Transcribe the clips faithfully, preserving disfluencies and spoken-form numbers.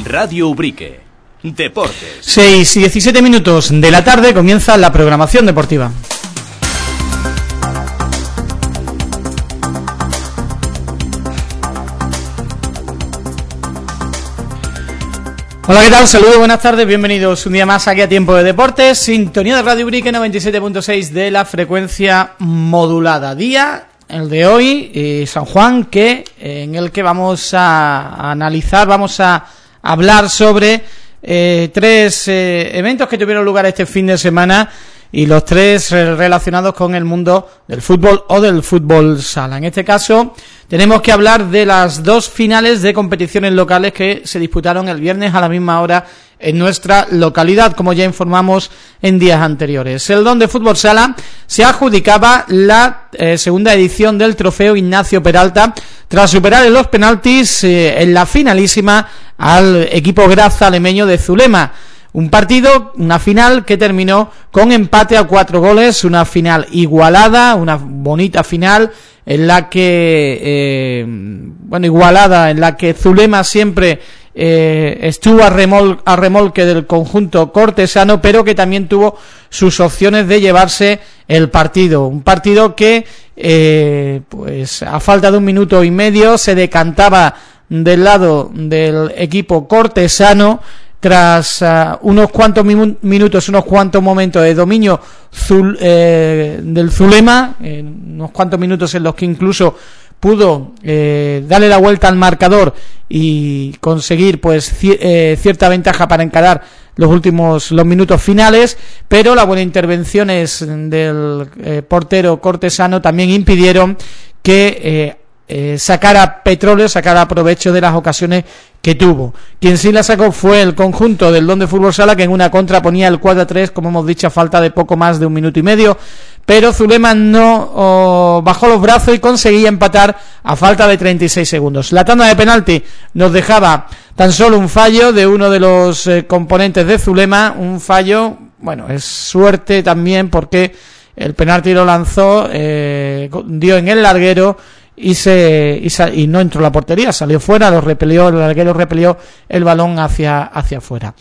Radio Ubrique. Deportes. seis y diecisiete minutos de la tarde comienza la programación deportiva. Hola, ¿qué tal? Saludos, buenas tardes, bienvenidos un día más aquí a Tiempo de Deportes, sintonía de Radio Ubrique noventa y siete punto seis de la frecuencia modulada. Día, el de hoy, eh, San Juan, que eh, en el que vamos a, a analizar, vamos a hablar sobre eh, tres eh, eventos que tuvieron lugar este fin de semana y los tres eh, relacionados con el mundo del fútbol o del fútbol sala. En este caso tenemos que hablar de las dos finales de competiciones locales que se disputaron el viernes a la misma hora en nuestra localidad, como ya informamos en días anteriores. El Don de Fútbol Sala se adjudicaba la eh, segunda edición del Trofeo Ignacio Peralta tras superar en los penaltis eh, en la finalísima al equipo grazalemeño de Zulema. Un partido, una final que terminó con empate a cuatro goles, una final igualada, una bonita final en la que, eh, bueno, igualada, en la que Zulema siempre eh, estuvo a, remol, a remolque del conjunto cortesano, pero que también tuvo sus opciones de llevarse el partido. Un partido que, eh, pues a falta de un minuto y medio, se decantaba del lado del equipo cortesano, tras uh, unos cuantos minu- minutos, unos cuantos momentos de dominio zul, eh, del Zulema, eh, unos cuantos minutos en los que incluso pudo eh, darle la vuelta al marcador y conseguir pues ci- eh, cierta ventaja para encarar los últimos los minutos finales, pero las buenas intervenciones del eh, portero cortesano también impidieron que eh, Eh, sacara petróleo, sacara provecho de las ocasiones que tuvo. Quien sí la sacó fue el conjunto del Don de Fútbol Sala, que en una contra ponía el cuatro a tres, como hemos dicho, a falta de poco más de un minuto y medio, pero Zulema no oh, bajó los brazos y conseguía empatar a falta de treinta y seis segundos. La tanda de penalti nos dejaba tan solo un fallo de uno de los eh, componentes de Zulema, un fallo, bueno, es suerte también porque el penalti lo lanzó, eh, dio en el larguero y se y, sa, y no entró a la portería, salió fuera, lo repelió, el larguero repelió el balón hacia hacia afuera.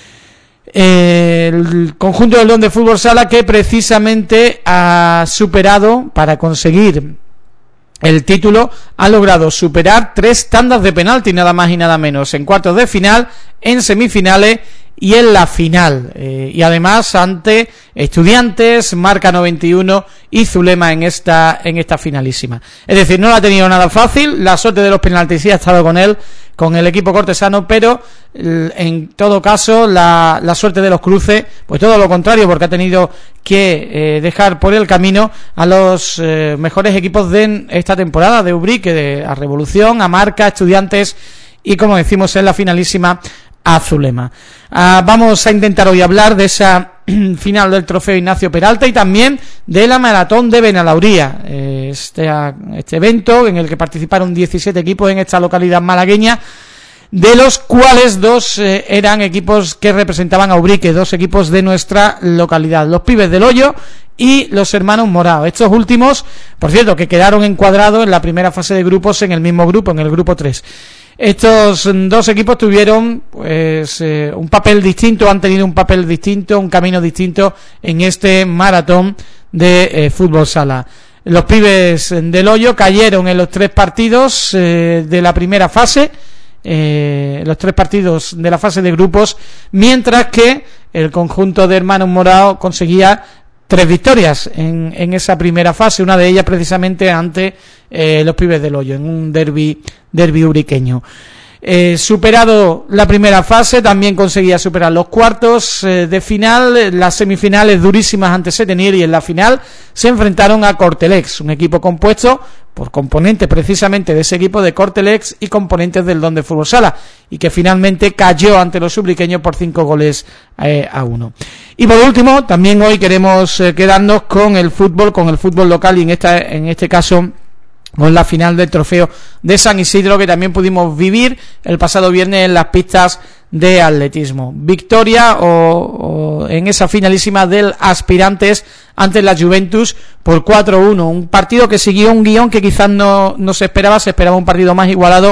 El conjunto del Don de Fútbol Sala, que precisamente ha superado, para conseguir el título, ha logrado superar tres tandas de penalti, nada más y nada menos, en cuartos de final, en semifinales y en la final, eh, y además ante Estudiantes, Marca noventa y uno y Zulema en esta en esta finalísima. Es decir, no lo ha tenido nada fácil, la suerte de los penaltis sí ha estado con él, con el equipo cortesano, pero en todo caso la, la suerte de los cruces, pues todo lo contrario, porque ha tenido que eh, dejar por el camino a los eh, mejores equipos de esta temporada de Ubrique, de a Revolución, a Marca, Estudiantes y, como decimos, en la finalísima a Zulema. Ah, vamos a intentar hoy hablar de esa final del Trofeo Ignacio Peralta y también de la Maratón de Benalauría, eh, este, este evento en el que participaron diecisiete equipos en esta localidad malagueña, de los cuales dos eh, eran equipos que representaban a Ubrique, dos equipos de nuestra localidad, los Pibes del Hoyo y los Hermanos Morao. Estos últimos, por cierto, que quedaron encuadrados en la primera fase de grupos en el mismo grupo, en el grupo tres. Estos dos equipos tuvieron pues eh, un papel distinto, han tenido un papel distinto, un camino distinto en este maratón de eh, fútbol sala. Los Pibes del Hoyo cayeron en los tres partidos eh, de la primera fase, eh, los tres partidos de la fase de grupos, mientras que el conjunto de Hermanos Morao conseguía tres victorias en, en esa primera fase, una de ellas precisamente ante eh, los Pibes del Hoyo, en un derbi, derbi ubriqueño. Eh, superado la primera fase, también conseguía superar los cuartos eh, de final, las semifinales durísimas ante Setenil, y en la final se enfrentaron a Cortelex, un equipo compuesto por componentes precisamente de ese equipo de Cortelex y componentes del Don de Fútbol Sala, y que finalmente cayó ante los ubriqueños por cinco goles eh, a uno. Y por último, también hoy queremos eh, quedarnos con el fútbol, con el fútbol local, y en esta en este caso con la final del Trofeo de San Isidro, que también pudimos vivir el pasado viernes en las pistas de atletismo. Victoria o, o en esa finalísima del Aspirantes ante la Juventus por cuatro uno, un partido que siguió un guión que quizás no, no se esperaba, se esperaba un partido más igualado,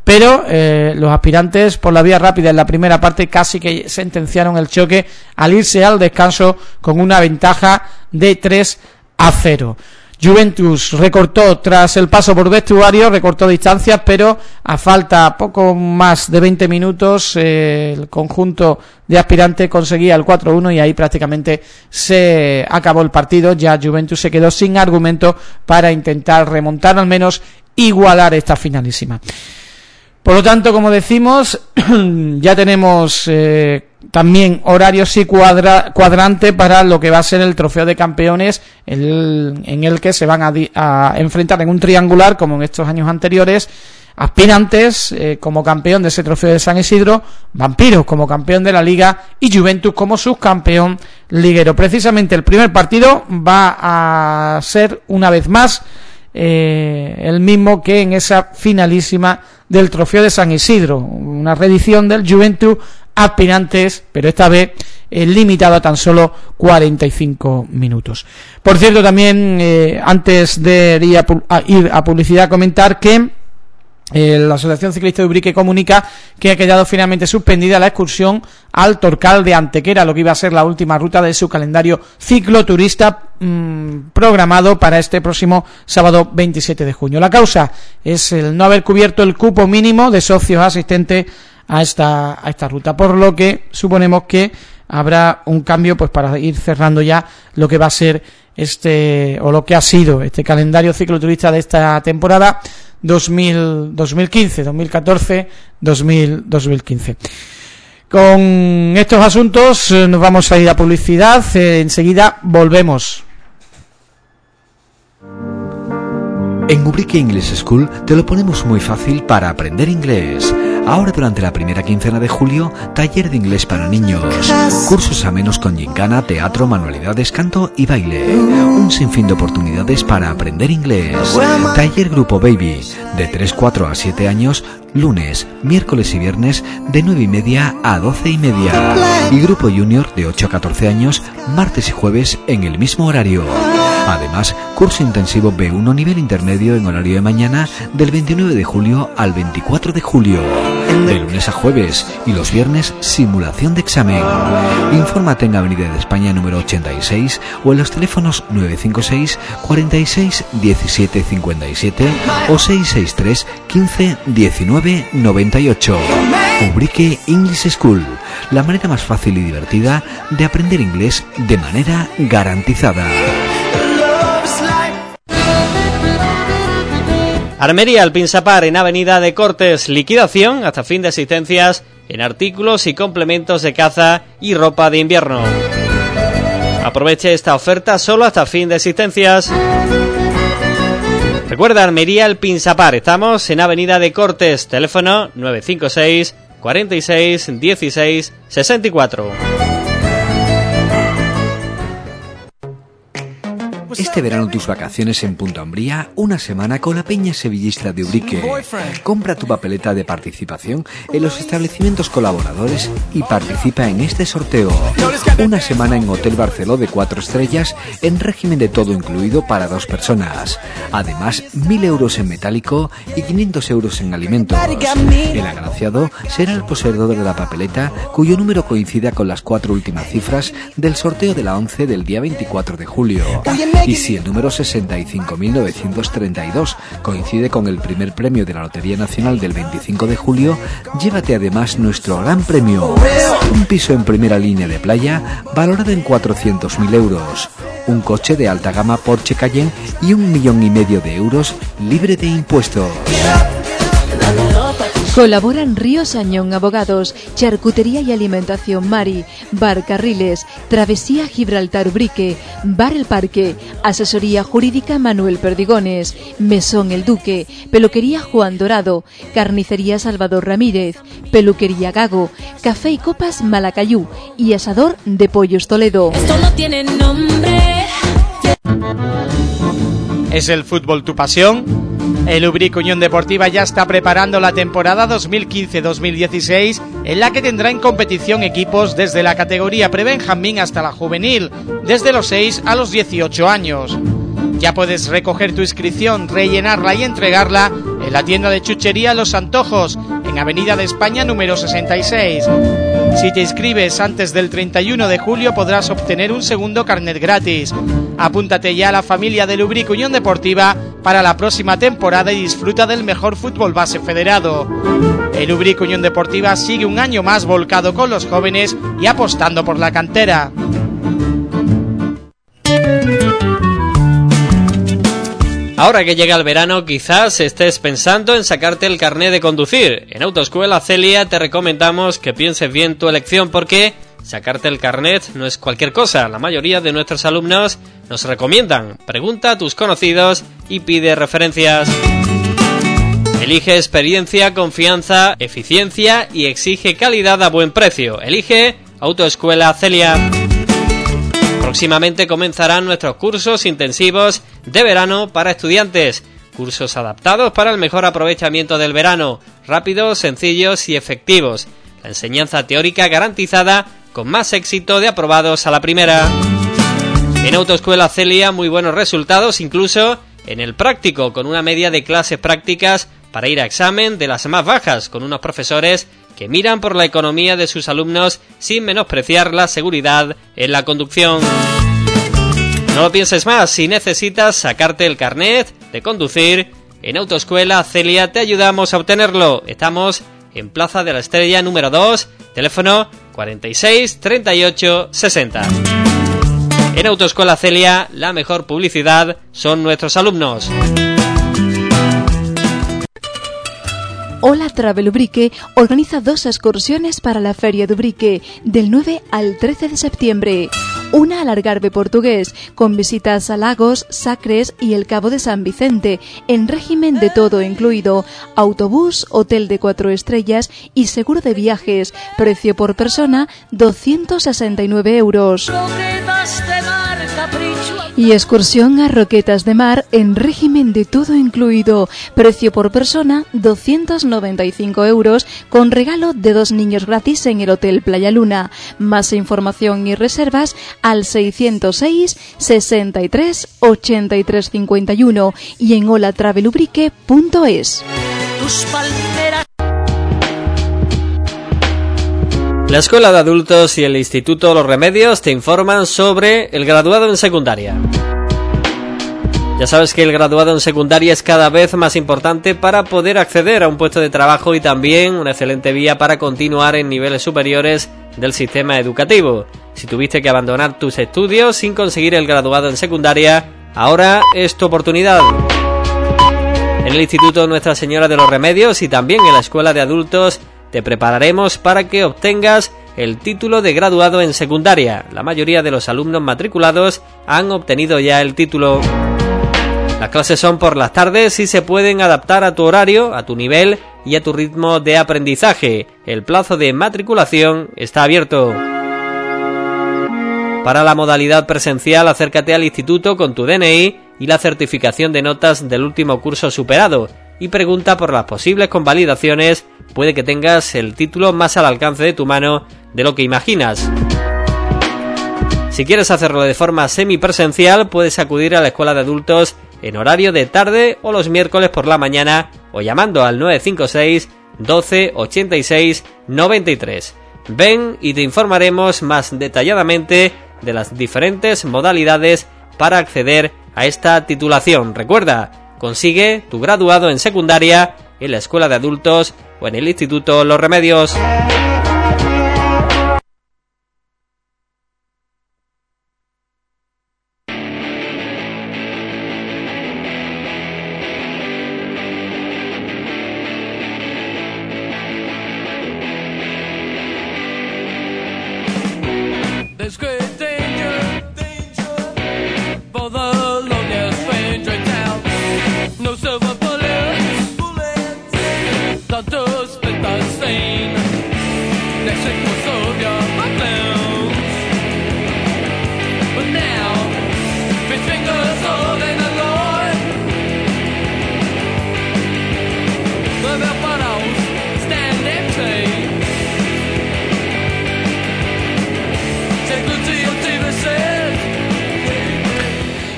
pero eh, los aspirantes por la vía rápida en la primera parte casi que sentenciaron el choque al irse al descanso con una ventaja de tres a cero. Juventus recortó tras el paso por vestuario, recortó distancias, pero a falta poco más de veinte minutos eh, el conjunto de aspirantes conseguía el cuatro a uno y ahí prácticamente se acabó el partido. Ya Juventus se quedó sin argumento para intentar remontar, al menos igualar esta finalísima. Por lo tanto, como decimos, ya tenemos eh, también horarios y cuadra, cuadrante para lo que va a ser el Trofeo de Campeones, el, en el que se van a, a enfrentar en un triangular, como en estos años anteriores, aspirantes eh, como campeón de ese Trofeo de San Isidro, Vampiros como campeón de la Liga y Juventus como subcampeón liguero. Precisamente el primer partido va a ser una vez más eh, el mismo que en esa finalísima del Trofeo de San Isidro, una reedición del Juventus aspirantes, pero esta vez eh, limitado a tan solo cuarenta y cinco minutos. Por cierto, también eh, antes de ir a, a ir a publicidad, comentar que Eh, la Asociación Ciclista de Ubrique comunica que ha quedado finalmente suspendida la excursión al Torcal de Antequera, lo que iba a ser la última ruta de su calendario cicloturista mmm, programado para este próximo sábado veintisiete de junio. La causa es el no haber cubierto el cupo mínimo de socios asistentes a esta a esta ruta, por lo que suponemos que habrá un cambio pues para ir cerrando ya lo que va a ser este o lo que ha sido este calendario cicloturista de esta temporada dos mil quince, dos mil catorce, dos mil quince. Con estos asuntos eh, nos vamos a ir a publicidad, eh, enseguida volvemos. En Ubrique English School te lo ponemos muy fácil para aprender inglés. Ahora durante la primera quincena de julio, taller de inglés para niños, cursos amenos con gincana, teatro, manualidades, canto y baile, un sinfín de oportunidades para aprender inglés. Taller Grupo Baby, de tres, cuatro a siete años, lunes, miércoles y viernes, de nueve y media a doce y media. Y Grupo Junior, de ocho a catorce años, martes y jueves en el mismo horario. Además, curso intensivo B uno nivel intermedio en horario de mañana del veintinueve de julio al veinticuatro de julio. De lunes a jueves y los viernes simulación de examen. Infórmate en Avenida de España número ochenta y seis o en los teléfonos nueve cinco seis, cuarenta y seis, diecisiete cincuenta y siete o seis seis tres, quince, diecinueve, noventa y ocho. Ubrique English School, la manera más fácil y divertida de aprender inglés de manera garantizada. Armería El Pinsapar en Avenida de Cortes, liquidación hasta fin de existencias en artículos y complementos de caza y ropa de invierno. Aproveche esta oferta solo hasta fin de existencias. Recuerda, Armería El Pinsapar, estamos en Avenida de Cortes, teléfono nueve cinco seis, cuarenta y seis, dieciséis, sesenta y cuatro. Este verano tus vacaciones en Punta Umbría, una semana con la Peña Sevillista de Ubrique. Compra tu papeleta de participación en los establecimientos colaboradores y participa en este sorteo. Una semana en Hotel Barceló de cuatro estrellas en régimen de todo incluido para dos personas. Además, mil euros en metálico y quinientos euros en alimentos. El agraciado será el poseedor de la papeleta cuyo número coincida con las cuatro últimas cifras del sorteo de la once del día veinticuatro de julio. Y si el número sesenta y cinco mil novecientos treinta y dos coincide con el primer premio de la Lotería Nacional del veinticinco de julio, llévate además nuestro gran premio. Un piso en primera línea de playa valorado en cuatrocientos mil euros. Un coche de alta gama Porsche Cayenne y un millón y medio de euros libre de impuestos. Colaboran Ríos Añón Abogados, Charcutería y Alimentación Mari, Bar Carriles, Travesía Gibraltar Ubrique, Bar El Parque, Asesoría Jurídica Manuel Perdigones, Mesón El Duque, Peluquería Juan Dorado, Carnicería Salvador Ramírez, Peluquería Gago, Café y Copas Malacayú y Asador de Pollos Toledo. Esto no tiene nombre. ¿Es el fútbol tu pasión? El Ubrique Unión Deportiva ya está preparando la temporada dos mil quince dos mil dieciséis, en la que tendrá en competición equipos desde la categoría prebenjamín hasta la juvenil, desde los seis a los dieciocho años. Ya puedes recoger tu inscripción, rellenarla y entregarla en la tienda de chuchería Los Antojos, en Avenida de España número sesenta y seis. Si te inscribes antes del treinta y uno de julio podrás obtener un segundo carnet gratis. Apúntate ya a la familia de Lubric Unión Deportiva para la próxima temporada y disfruta del mejor fútbol base federado. El Lubric Unión Deportiva sigue un año más volcado con los jóvenes y apostando por la cantera. Ahora que llega el verano, quizás estés pensando en sacarte el carné de conducir. En Autoescuela Celia te recomendamos que pienses bien tu elección porque sacarte el carnet no es cualquier cosa. La mayoría de nuestros alumnos nos recomiendan. Pregunta a tus conocidos y pide referencias. Elige experiencia, confianza, eficiencia y exige calidad a buen precio. Elige Autoescuela Celia. Próximamente comenzarán nuestros cursos intensivos de verano para estudiantes. Cursos adaptados para el mejor aprovechamiento del verano, rápidos, sencillos y efectivos. La enseñanza teórica garantizada con más éxito de aprobados a la primera. En Autoescuela Celia muy buenos resultados incluso en el práctico, con una media de clases prácticas para ir a examen de las más bajas, con unos profesores que miran por la economía de sus alumnos sin menospreciar la seguridad en la conducción. No lo pienses más, si necesitas sacarte el carnet de conducir, en Autoescuela Celia te ayudamos a obtenerlo. Estamos en Plaza de la Estrella número dos, teléfono cuarenta y seis treinta y ocho sesenta. En Autoescuela Celia, la mejor publicidad son nuestros alumnos. Hola Travel Ubrique organiza dos excursiones para la Feria de Ubrique del nueve al trece de septiembre. Una al Algarve portugués, con visitas a Lagos, Sacres y el Cabo de San Vicente, en régimen de todo incluido, autobús, hotel de cuatro estrellas y seguro de viajes, precio por persona doscientos sesenta y nueve euros. Y excursión a Roquetas de Mar en régimen de todo incluido, precio por persona doscientos noventa y cinco euros, con regalo de dos niños gratis en el Hotel Playa Luna. Más información y reservas al seiscientos seis sesenta y tres ochenta y tres cincuenta y uno y en hola travel ubrique punto es. La Escuela de Adultos y el Instituto Los Remedios te informan sobre el graduado en secundaria. Ya sabes que el graduado en secundaria es cada vez más importante para poder acceder a un puesto de trabajo y también una excelente vía para continuar en niveles superiores del sistema educativo. Si tuviste que abandonar tus estudios sin conseguir el graduado en secundaria, ahora es tu oportunidad. En el Instituto Nuestra Señora de los Remedios y también en la Escuela de Adultos te prepararemos para que obtengas el título de graduado en secundaria. La mayoría de los alumnos matriculados han obtenido ya el título. Las clases son por las tardes y se pueden adaptar a tu horario, a tu nivel y a tu ritmo de aprendizaje. El plazo de matriculación está abierto. Para la modalidad presencial, acércate al instituto con tu D N I y la certificación de notas del último curso superado y pregunta por las posibles convalidaciones. Puede que tengas el título más al alcance de tu mano de lo que imaginas. Si quieres hacerlo de forma semipresencial, puedes acudir a la Escuela de Adultos en horario de tarde o los miércoles por la mañana o llamando al nueve cinco seis doce ochenta y seis noventa y tres. Ven y te informaremos más detalladamente de las diferentes modalidades para acceder a esta titulación. Recuerda, consigue tu graduado en secundaria en la Escuela de Adultos o en el Instituto Los Remedios.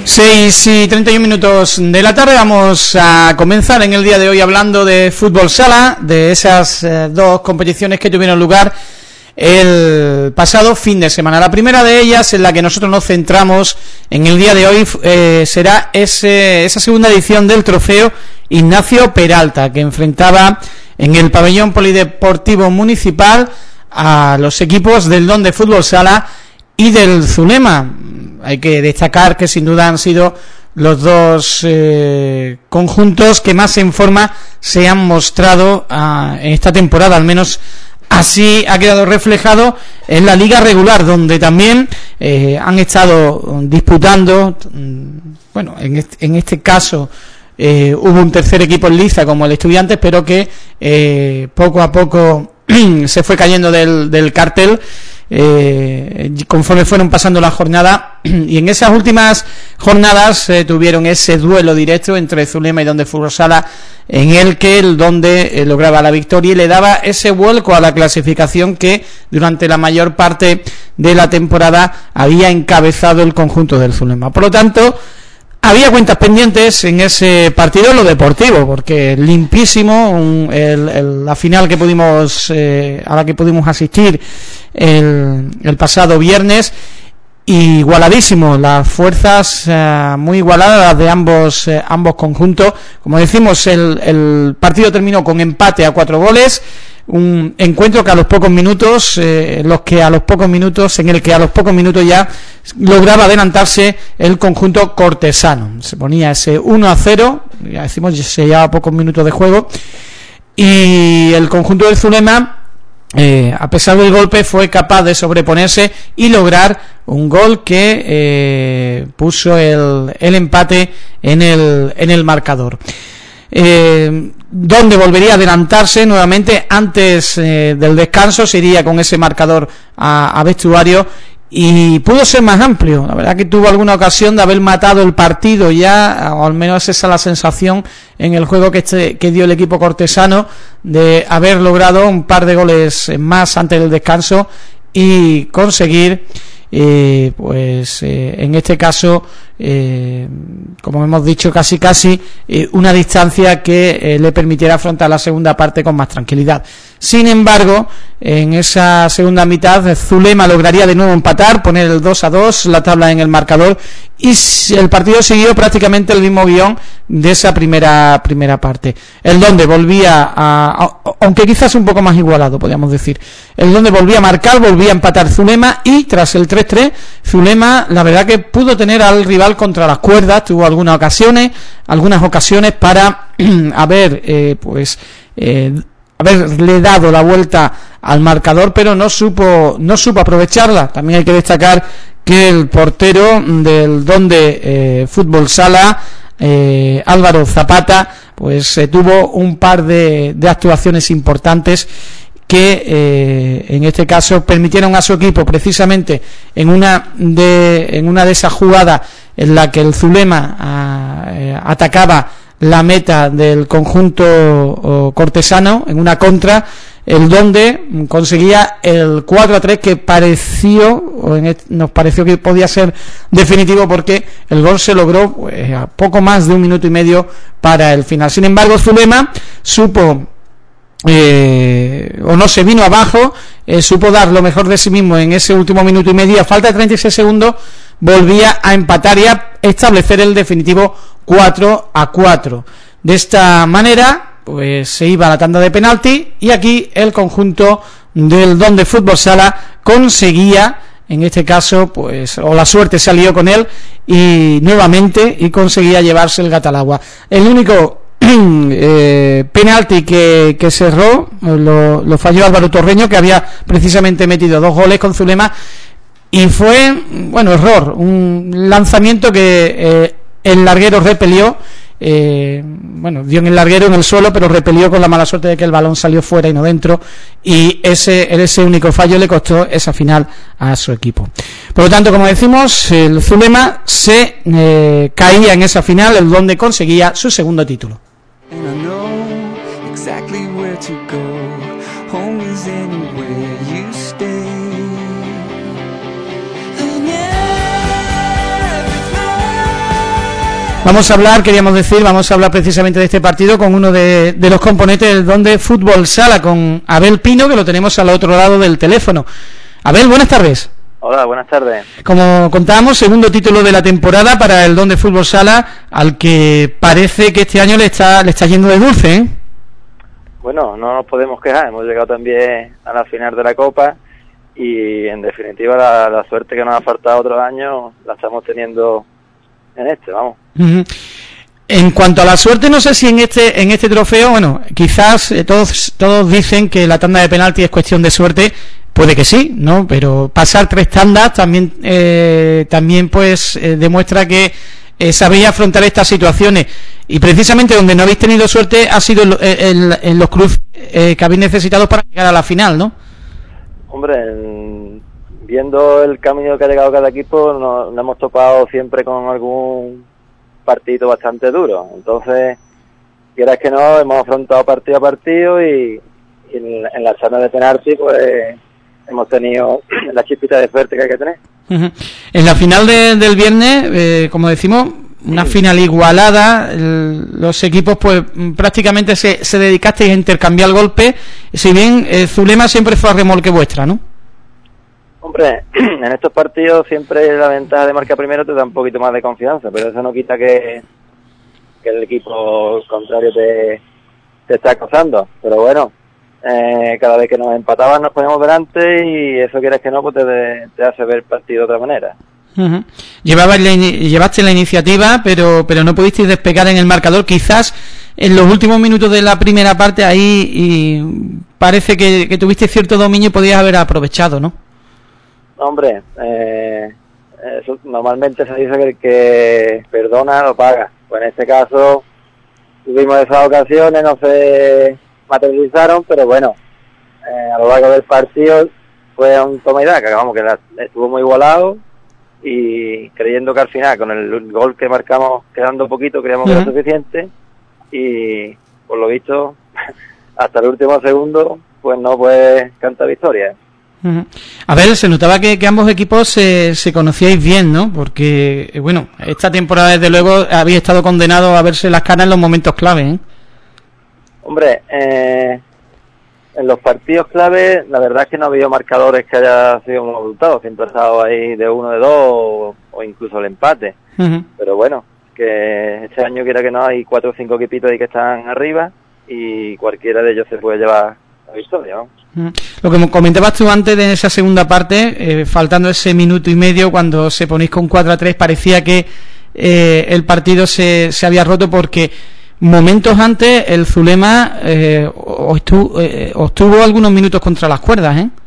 seis y treinta y un minutos de la tarde. Vamos a comenzar en el día de hoy hablando de fútbol sala, de esas eh, dos competiciones que tuvieron lugar el pasado fin de semana. La primera de ellas, en la que nosotros nos centramos en el día de hoy, eh, será ese, esa segunda edición del trofeo Ignacio Peralta, que enfrentaba en el pabellón polideportivo municipal a los equipos del Don de Fútbol Sala y del Zulema. Hay que destacar que sin duda han sido los dos eh, conjuntos que más en forma se han mostrado ah, en esta temporada, al menos así ha quedado reflejado en la liga regular, donde también eh, han estado disputando, bueno, en este, en este caso eh, hubo un tercer equipo en liza como el Estudiantes, pero que eh, poco a poco se fue cayendo del, del cartel eh, conforme fueron pasando la jornada, y en esas últimas jornadas eh, tuvieron ese duelo directo entre Zulema y Don de Fútbol Sala, en el que el Donde eh, lograba la victoria y le daba ese vuelco a la clasificación que durante la mayor parte de la temporada había encabezado el conjunto del Zulema. Por lo tanto, había cuentas pendientes en ese partido en lo deportivo, porque limpísimo un, el, el, la final que pudimos eh, a la que pudimos asistir el, el pasado viernes, igualadísimo, las fuerzas eh, muy igualadas de ambos eh, ambos conjuntos. Como decimos, el, el partido terminó con empate a cuatro goles. Un encuentro que a los pocos minutos, eh, los que a los pocos minutos, en el que a los pocos minutos ya lograba adelantarse el conjunto cortesano. Se ponía ese uno a cero, ya decimos, se llevaba pocos minutos de juego, y el conjunto del Zulema, eh, a pesar del golpe, fue capaz de sobreponerse y lograr un gol que eh, puso el, el empate en el, en el marcador. Eh, donde volvería a adelantarse nuevamente antes eh, del descanso, se iría con ese marcador a, a vestuario, y pudo ser más amplio. La verdad que tuvo alguna ocasión de haber matado el partido ya, o al menos esa es la sensación en el juego que, este, que dio el equipo cortesano, de haber logrado un par de goles más antes del descanso y conseguir Eh, pues eh, en este caso eh, como hemos dicho, casi casi eh, una distancia que eh, le permitiera afrontar la segunda parte con más tranquilidad. Sin embargo, en esa segunda mitad Zulema lograría de nuevo empatar, poner el dos a dos, la tabla en el marcador, y el partido siguió prácticamente el mismo guión de esa primera primera parte. El Donde volvía a, a aunque quizás un poco más igualado, podríamos decir, el Donde volvía a marcar, volvía a empatar Zulema, y tras el tres tres, Zulema la verdad que pudo tener al rival contra las cuerdas, tuvo algunas ocasiones, algunas ocasiones para haber eh, pues eh, haberle dado la vuelta al marcador, pero no supo no supo aprovecharla. También hay que destacar que el portero del Donde eh, Fútbol Sala, eh, Álvaro Zapata, pues eh, tuvo un par de, de actuaciones importantes que eh, en este caso permitieron a su equipo, precisamente en una de en una de esas jugadas en la que el Zulema a, eh, atacaba la meta del conjunto o, cortesano en una contra, el Donde conseguía el cuatro a tres, que pareció o en este, nos pareció que podía ser definitivo, porque el gol se logró pues, a poco más de un minuto y medio para el final. Sin embargo, Zulema supo Eh, o no se vino abajo, eh, supo dar lo mejor de sí mismo en ese último minuto y medio. A falta de treinta y seis segundos volvía a empatar y a establecer el definitivo cuatro a cuatro. De esta manera pues se iba a la tanda de penalti, y aquí el conjunto del Don de Fútbol Sala conseguía, en este caso pues o la suerte salió con él y nuevamente y conseguía llevarse el gato al agua. El único Eh, penalti que, que cerró lo, lo falló Álvaro Torreño, que había precisamente metido dos goles con Zulema, y fue, bueno, error, un lanzamiento que eh, el larguero repelió, eh, bueno, dio en el larguero en el suelo, pero repelió con la mala suerte de que el balón salió fuera y no dentro, y ese, ese único fallo le costó esa final a su equipo. Por lo tanto, como decimos, el Zulema se eh, caía en esa final, el Donde conseguía su segundo título. And I know exactly where to go. Home is anywhere you stay. And every time Vamos a hablar, queríamos decir, vamos a hablar precisamente de este partido con uno de, de los componentes del Donde Fútbol Sala, con Abel Pino, que lo tenemos al otro lado del teléfono. Abel, buenas tardes. Hola, buenas tardes. Como contábamos, segundo título de la temporada para el Donde Fútbol Sala, al que parece que este año le está le está yendo de dulce, ¿eh? Bueno, no nos podemos quejar, hemos llegado también a la final de la Copa y en definitiva la, la suerte que nos ha faltado otros años la estamos teniendo en este, vamos. Uh-huh. En cuanto a la suerte, no sé si en este en este trofeo, bueno, quizás eh, todos todos dicen que la tanda de penalti es cuestión de suerte. Puede que sí, ¿no? Pero pasar tres tandas también eh, también pues eh, demuestra que eh, sabéis afrontar estas situaciones. Y precisamente donde no habéis tenido suerte ha sido en, en, en los cruces eh, que habéis necesitado para llegar a la final, ¿no? Hombre, en, viendo el camino que ha llegado cada equipo, nos, nos hemos topado siempre con algún partido bastante duro. Entonces, quieras que no, hemos afrontado partido a partido y, y en, en la zona de penalti, pues hemos tenido la chispita de suerte que hay que tener. Uh-huh. En la final de, del viernes, eh, como decimos, una sí. final igualada, el, los equipos pues prácticamente se, se dedicasteis a intercambiar golpes, si bien eh, Zulema siempre fue a remolque vuestra, ¿no? Hombre, en estos partidos siempre la ventaja de marcar primero te da un poquito más de confianza, pero eso no quita que, que el equipo contrario te, te está acosando, pero bueno, Eh, cada vez que nos empataban nos poníamos delante y eso quieres que no, pues te, te hace ver el partido de otra manera. Uh-huh. Llevabas la, llevaste la iniciativa, pero pero no pudisteis despegar en el marcador. Quizás en los últimos minutos de la primera parte ahí y parece que, que tuviste cierto dominio y podías haber aprovechado, ¿no? Hombre, eh, eso, normalmente se dice que el que perdona lo paga. Pues en este caso tuvimos esas ocasiones, no sé, materializaron, pero bueno, eh, a lo largo del partido fue un toma y daca, vamos, que la, estuvo muy igualado y creyendo que al final con el gol que marcamos quedando poquito creíamos uh-huh. que era suficiente y por lo visto hasta el último segundo pues no puede cantar victoria. Uh-huh. A ver, se notaba que, que ambos equipos se, se conocíais bien, ¿no? Porque, bueno, esta temporada desde luego habéis estado condenados a verse las caras en los momentos clave, ¿eh? Hombre, eh, en los partidos clave la verdad es que no ha habido marcadores que haya sido un resultado, siempre ha estado ahí de uno, de dos o, o incluso el empate. Uh-huh. Pero bueno, que este año quiera que no hay cuatro o cinco equipitos ahí que están arriba y cualquiera de ellos se puede llevar la victoria, ¿no? Uh-huh. Lo que comentabas tú antes de esa segunda parte, eh, faltando ese minuto y medio cuando se ponéis con cuatro a tres, parecía que eh, el partido se, se había roto porque momentos antes el Zulema eh, obtuvo, eh, obtuvo algunos minutos contra las cuerdas, ¿eh?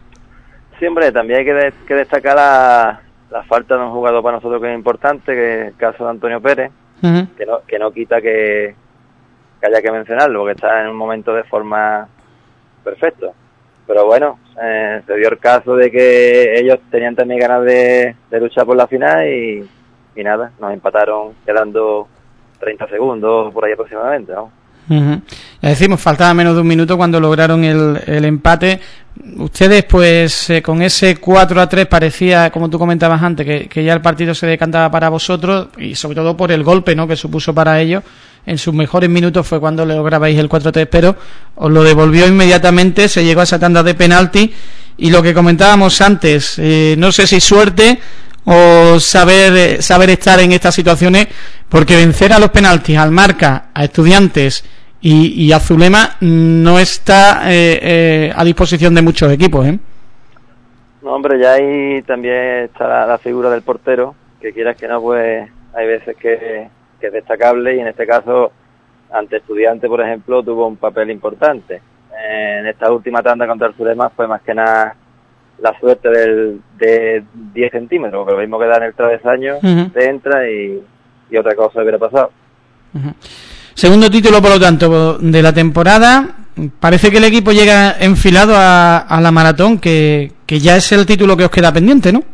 Sí, hombre, también hay que, de, que destacar la, la falta de un jugador para nosotros que es importante, que es el caso de Antonio Pérez, uh-huh. que no que no quita que, que haya que mencionarlo, porque está en un momento de forma perfecto. Pero bueno, eh, se dio el caso de que ellos tenían también ganas de, de luchar por la final y, y nada, nos empataron quedando treinta segundos por ahí aproximadamente, ¿no? Uh-huh. Ya decimos, faltaba menos de un minuto cuando lograron el, el empate. Ustedes pues eh, con ese cuatro a tres parecía, como tú comentabas antes, que, que ya el partido se decantaba para vosotros y sobre todo por el golpe, ¿no?, que supuso para ellos. En sus mejores minutos fue cuando lograbais el cuatro a tres, pero os lo devolvió inmediatamente, se llegó a esa tanda de penalti y lo que comentábamos antes, eh, no sé si suerte o saber saber estar en estas situaciones, porque vencer a los penaltis, al Marca, a Estudiantes y, y a Zulema no está eh, eh, a disposición de muchos equipos, ¿eh? No, hombre, ya ahí también está la, la figura del portero, que quieras que no, pues hay veces que, que es destacable y en este caso ante Estudiantes, por ejemplo, tuvo un papel importante. Eh, en esta última tanda contra el Zulema fue más que nada la suerte del, de diez centímetros, pero lo mismo que da en el travesaño, uh-huh. te entra y, y otra cosa hubiera pasado. Uh-huh. Segundo título, por lo tanto, de la temporada. Parece que el equipo llega enfilado a, a la maratón, que, que ya es el título que os queda pendiente, ¿no?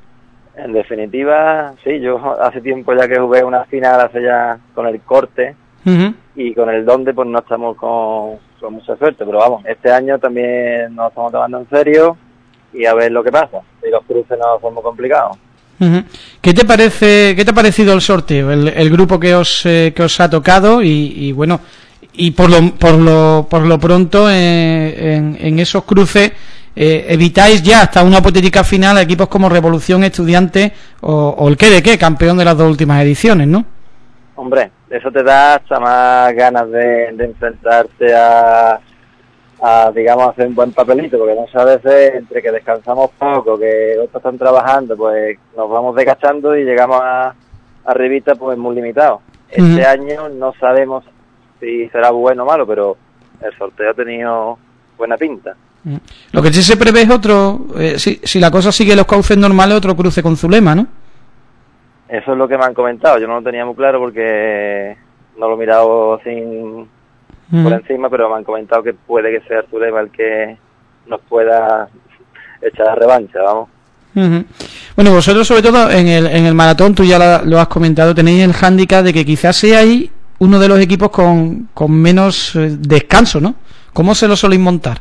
En definitiva, sí, yo hace tiempo ya que jugué una final, hace ya con el Corte, uh-huh. y con el Donde pues no estamos con, con mucha suerte, pero vamos, este año también nos estamos tomando en serio y a ver lo que pasa. Y los cruces no son muy complicados. Uh-huh. ¿Qué te parece, qué te ha parecido el sorteo, el, el grupo que os eh, que os ha tocado y, y bueno, y por lo por lo por lo pronto eh, en, en esos cruces eh, evitáis ya hasta una hipotética final a equipos como Revolución, Estudiantes o, o el que de qué, campeón de las dos últimas ediciones, ¿no? Hombre, eso te da hasta más ganas de, de enfrentarte a, a, digamos, hacer un buen papelito, porque muchas veces, entre que descansamos poco, que otros están trabajando, pues nos vamos desgastando y llegamos a arribita, pues muy limitados. Este uh-huh. año no sabemos si será bueno o malo, pero el sorteo ha tenido buena pinta. Uh-huh. Lo que sí se prevé es otro, eh, si, si la cosa sigue los cauces normales, otro cruce con Zulema, ¿no? Eso es lo que me han comentado. Yo no lo tenía muy claro porque no lo he mirado sin mm. por encima, pero me han comentado que puede que sea Zulema el que nos pueda echar la revancha, vamos. Uh-huh. Bueno, vosotros sobre todo en el en el maratón, tú ya la, lo has comentado, tenéis el hándicap de que quizás seáis uno de los equipos con, con menos eh, descanso, ¿no? ¿Cómo se lo soléis montar?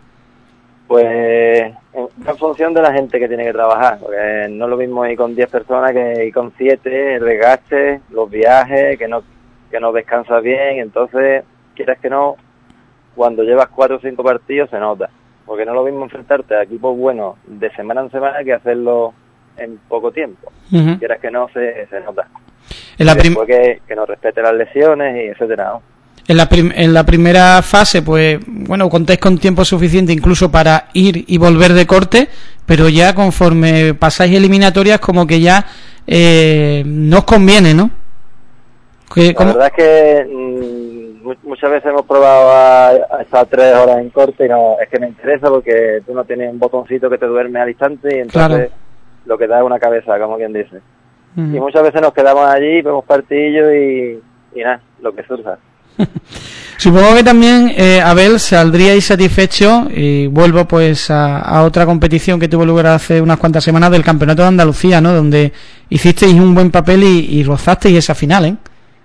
Pues en función de la gente que tiene que trabajar, porque no es lo mismo ir con diez personas que ir con siete, el desgaste, los viajes, que no que no descansas bien, entonces, quieras que no, cuando llevas cuatro o cinco partidos se nota, porque no es lo mismo enfrentarte a equipos buenos de semana en semana que hacerlo en poco tiempo, uh-huh. quieras que no, se, se nota. En la prim- después que, que nos respete las lesiones y etcétera, ¿no? En la, prim- en la primera fase, pues, bueno, contáis con tiempo suficiente incluso para ir y volver de corte, pero ya conforme pasáis eliminatorias, como que ya eh, no os conviene, ¿no? Que, la verdad es que mmm, muchas veces hemos probado a, a estar tres horas en corte y no, es que me interesa porque tú no tienes un botoncito que te duerme al instante y entonces claro. lo que da es una cabeza, como quien dice. Uh-huh. Y muchas veces nos quedamos allí, vemos partidillos y, y nada, lo que surja. Supongo que también, eh, Abel, saldríais satisfecho, y vuelvo pues a, a otra competición que tuvo lugar hace unas cuantas semanas del Campeonato de Andalucía, ¿no? Donde hicisteis un buen papel y, y rozasteis esa final, ¿eh?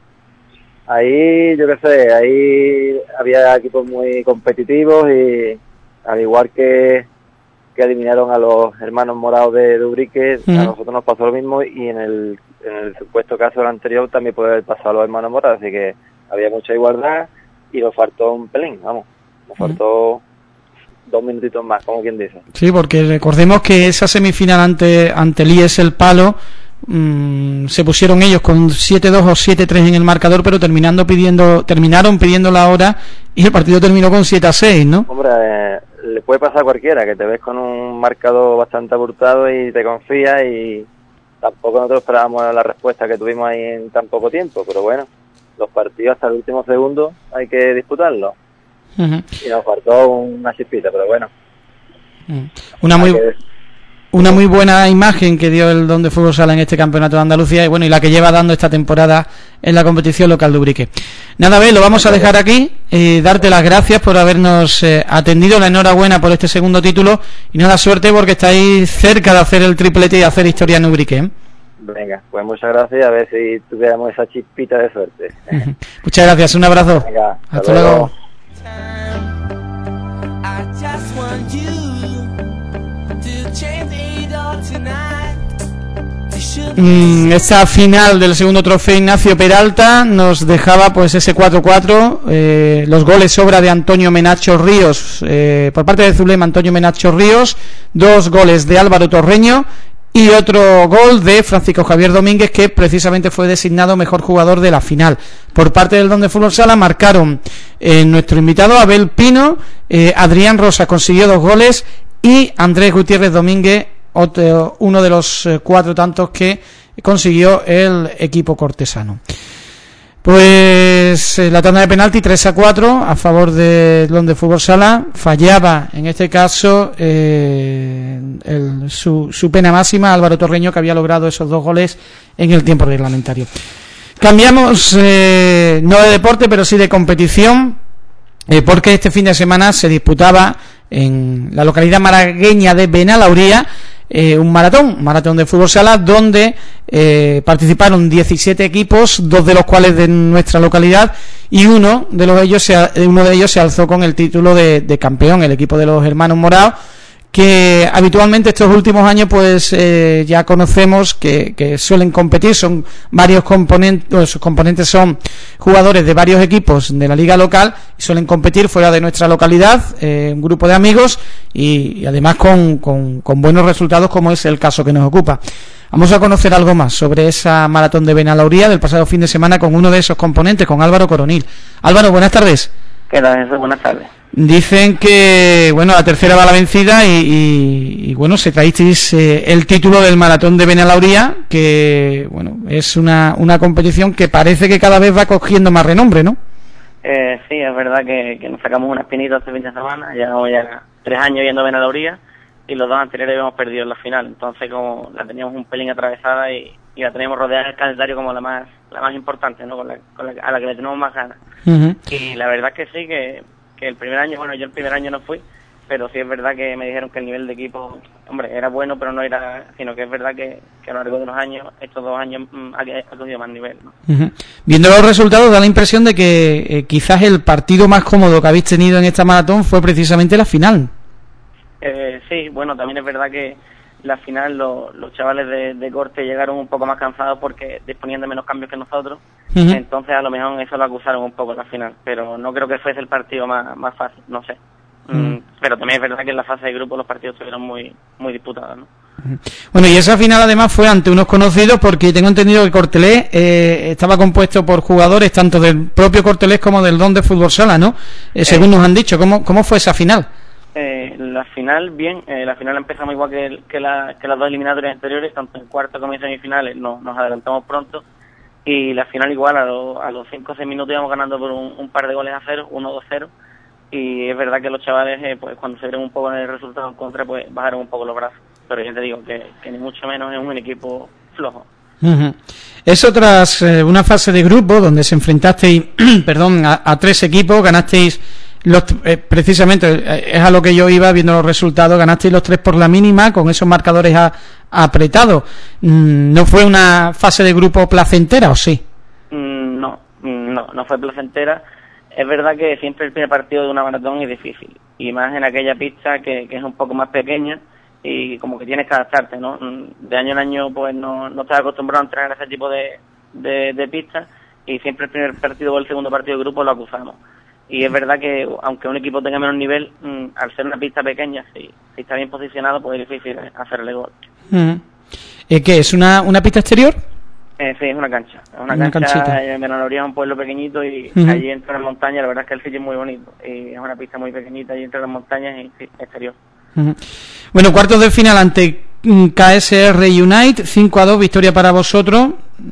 Ahí, yo qué sé, ahí había equipos muy competitivos y al igual que, que eliminaron a los hermanos morados de Dubrique, uh-huh. a nosotros nos pasó lo mismo y en el, en el supuesto caso del anterior también puede haber pasado a los hermanos morados, así que había mucha igualdad y nos faltó un pelín, vamos, nos faltó uh-huh. dos minutitos más, como quien dice. Sí, porque recordemos que esa semifinal ante, ante el I E S El Palo, mmm, se pusieron ellos con siete dos o siete tres en el marcador, pero terminando pidiendo terminaron pidiendo la hora y el partido terminó con siete a seis, ¿no? Hombre, eh, le puede pasar a cualquiera, que te ves con un marcador bastante abultado y te confías y tampoco nosotros esperábamos la respuesta que tuvimos ahí en tan poco tiempo, pero bueno, los partidos hasta el último segundo hay que disputarlos. Uh-huh. Y nos faltó una chispita, pero bueno. Uh-huh. Una muy que... una muy buena imagen que dio el Don de Fútbol Sala en este Campeonato de Andalucía y bueno, y la que lleva dando esta temporada en la competición local de Ubrique. Nada, Abel, lo vamos a dejar aquí, eh, darte las gracias por habernos eh, atendido, la enhorabuena por este segundo título y nada, suerte porque estáis cerca de hacer el triplete y hacer historia en Ubrique, ¿eh? Venga, pues muchas gracias, a ver si tuviéramos esa chispita de suerte. Uh-huh. Muchas gracias, un abrazo. Venga, hasta, hasta luego. luego. Esta final del segundo trofeo Ignacio Peralta nos dejaba pues ese cuatro cuatro, eh, los goles obra de Antonio Menacho Ríos, eh, por parte de Zulema Antonio Menacho Ríos, dos goles de Álvaro Torreño y otro gol de Francisco Javier Domínguez, que precisamente fue designado mejor jugador de la final. Por parte del Don de Fútbol Sala marcaron eh, nuestro invitado Abel Pino, eh, Adrián Rosa consiguió dos goles y Andrés Gutiérrez Domínguez otro, uno de los eh, cuatro tantos que consiguió el equipo cortesano. Pues eh, la tanda de penalti tres a cuatro a favor del Don de Fútbol Sala. Fallaba en este caso eh, el, su, su pena máxima Álvaro Torreño, que había logrado esos dos goles en el tiempo reglamentario. Cambiamos eh, no de deporte pero sí de competición, eh, porque este fin de semana se disputaba en la localidad malagueña de Benalauría Eh, un maratón, un maratón de fútbol sala donde eh, participaron diecisiete equipos, dos de los cuales de nuestra localidad y uno de los ellos se, uno de ellos se alzó con el título de, de campeón, el equipo de los hermanos Morados, que habitualmente estos últimos años pues eh, ya conocemos que, que suelen competir, son varios componentes, sus componentes son jugadores de varios equipos de la liga local y suelen competir fuera de nuestra localidad, eh, un grupo de amigos y, y además con, con, con buenos resultados, como es el caso que nos ocupa. Vamos a conocer algo más sobre esa maratón de Benalauría del pasado fin de semana con uno de esos componentes, con Álvaro Coronil. Álvaro, buenas tardes. ¿Qué tal, Jesús? Buenas tardes. Dicen que, bueno, la tercera va a la vencida y, y, y bueno, se traísteis eh, el título del maratón de Benalauría, que, bueno, es una, una competición que parece que cada vez va cogiendo más renombre, ¿no? Eh, sí, es verdad que, que nos sacamos una espinita este fin de semana, llevamos ya tres años yendo a Benalauría y los dos anteriores habíamos perdido en la final, entonces como la teníamos un pelín atravesada y, y la teníamos rodeada del calendario como la más la más importante, ¿no? Con la, con la, a la que le tenemos más ganas. Uh-huh. Y la verdad que sí, que que el primer año, bueno, yo el primer año no fui, pero sí es verdad que me dijeron que el nivel de equipo, hombre, era bueno, pero no era, sino que es verdad que, que a lo largo de los años, estos dos años, mmm, ha, ha cogido más nivel, ¿no? Uh-huh. Viendo los resultados, da la impresión de que eh, quizás el partido más cómodo que habéis tenido en esta maratón fue precisamente la final. Eh, sí, bueno, también es verdad que la final lo, los chavales de, de corte llegaron un poco más cansados porque disponían de menos cambios que nosotros. Uh-huh. Entonces a lo mejor eso lo acusaron un poco en la final, pero no creo que fuese el partido más, más fácil, no sé. Uh-huh. Mm, pero también es verdad que en la fase de grupo los partidos estuvieron muy muy disputados, ¿no? Uh-huh. Bueno, y esa final además fue ante unos conocidos, porque tengo entendido que Cortelés eh, estaba compuesto por jugadores tanto del propio Cortelés como del Don de Fútbol Sala, ¿no? Eh, según eh, nos han dicho, ¿cómo, cómo fue esa final? Eh, la final, bien, eh, la final empezamos igual que, que, la, que las dos eliminatorias anteriores, tanto en cuarto como en semifinales, no, nos adelantamos pronto, y la final igual, a, lo, a los cinco o seis minutos íbamos ganando por un, un par de goles a cero, uno dos cero, y es verdad que los chavales, eh, pues cuando se vieron un poco en el resultado en contra, pues bajaron un poco los brazos, pero yo te digo que, que ni mucho menos es un equipo flojo. Uh-huh. Eso tras eh, una fase de grupo donde se enfrentasteis perdón, a, a tres equipos, ganasteis los, eh, precisamente eh, es a lo que yo iba viendo los resultados, ganasteis los tres por la mínima con esos marcadores a, a apretados. Mm, ¿no fue una fase de grupo placentera o sí? Mm, no, no, no fue placentera. Es verdad que siempre el primer partido de una maratón es difícil, y más en aquella pista que, que es un poco más pequeña y como que tienes que adaptarte, ¿no? De año en año pues no, no estás acostumbrado a entrenar ese tipo de, de, de pistas, y siempre el primer partido o el segundo partido de grupo lo acusamos. Y es verdad que aunque un equipo tenga menos nivel, mmm, al ser una pista pequeña, si, si está bien posicionado, pues es difícil hacerle gol. Uh-huh. ¿Qué es? ¿Una, una pista exterior? Eh, sí, es una cancha. Es una, una cancha en Benalauría, es un pueblo pequeñito, y uh-huh. allí entre las montañas, la verdad es que el sitio es muy bonito. Y es una pista muy pequeñita allí entre las montañas y sí, exterior. Uh-huh. Bueno, cuartos de final ante K S R United, cinco a dos, victoria para vosotros,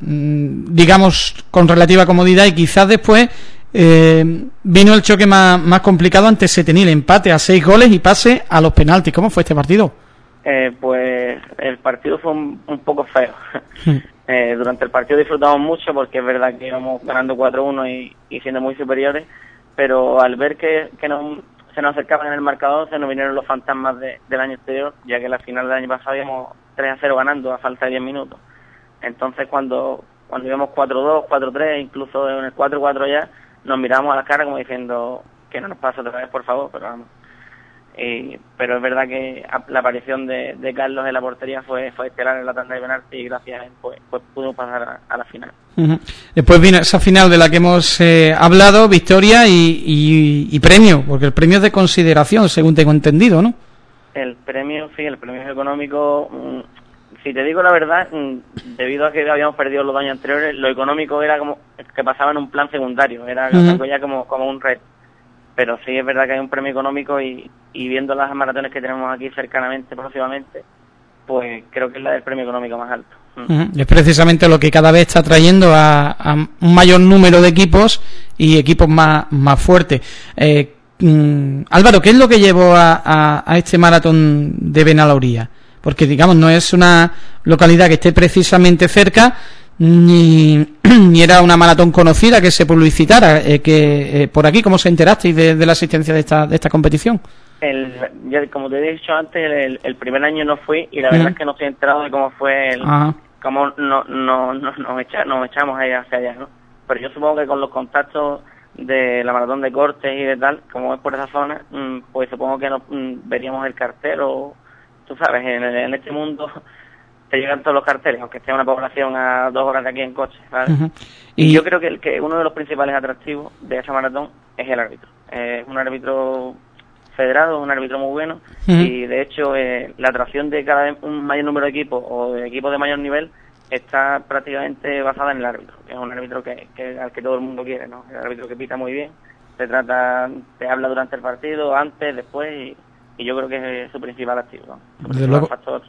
digamos con relativa comodidad, y quizás después eh, vino el choque más, más complicado ante Setenil, empate a seis goles y pase a los penaltis. ¿Cómo fue este partido? Eh, pues el partido fue un, un poco feo. eh, durante el partido disfrutamos mucho porque es verdad que íbamos ganando cuatro uno y, y siendo muy superiores, pero al ver que, que nos, se nos acercaban en el marcador, se nos vinieron los fantasmas de, del año anterior, ya que en la final del año pasado íbamos tres a cero ganando a falta de diez minutos. Entonces cuando cuando íbamos cuatro dos, cuatro tres, incluso en el cuatro cuatro ya, nos miramos a la cara como diciendo que no nos pase otra vez, por favor, pero vamos. Y, pero es verdad que la aparición de, de Carlos en la portería fue, fue estelar en la tanda de penalti, y gracias a él pues, pues pudimos pasar a, a la final. Uh-huh. Después vino esa final de la que hemos eh, hablado, victoria y, y, y premio, porque el premio es de consideración, según tengo entendido, ¿no? El premio, sí, el premio económico, mmm, si te digo la verdad, mmm, debido a que habíamos perdido los años anteriores, lo económico era como que pasaba en un plan secundario, era uh-huh. algo ya como, como un reto. Pero sí es verdad que hay un premio económico, y, y viendo las maratones que tenemos aquí cercanamente, próximamente, pues creo que es la del premio económico más alto. Uh-huh. Es precisamente lo que cada vez está trayendo a, a un mayor número de equipos y equipos más, más fuertes. Eh, um, Álvaro, ¿qué es lo que llevó a, a, a este maratón de Benalauría? Porque, digamos, no es una localidad que esté precisamente cerca, ni, ni era una maratón conocida que se publicitara, eh, que eh, por aquí, ¿cómo se enterasteis de, de la asistencia de esta de esta competición? El, ya, como te he dicho antes, el, el primer año no fui, y la verdad uh-huh. es que no estoy enterado de cómo fue, el, uh-huh. cómo no, no, no, nos, echa, nos echamos ahí hacia allá, ¿no? Pero yo supongo que con los contactos de la maratón de Cortes y de tal, como es por esa zona, pues supongo que nos veríamos el cartel o, tú sabes, en, en este mundo te llegan todos los carteles, aunque esté una población a dos horas de aquí en coche, ¿sabes? Uh-huh. Y, y yo creo que, el, que uno de los principales atractivos de esa maratón es el árbitro. Es eh, un árbitro federado, un árbitro muy bueno, uh-huh. y de hecho eh, la atracción de cada vez un mayor número de equipos o de equipos de mayor nivel está prácticamente basada en el árbitro, que es un árbitro que, que al que todo el mundo quiere, ¿no? El árbitro que pita muy bien, te trata, te habla durante el partido, antes, después, y, y yo creo que es su principal activo, ¿no? Su principal luego, factor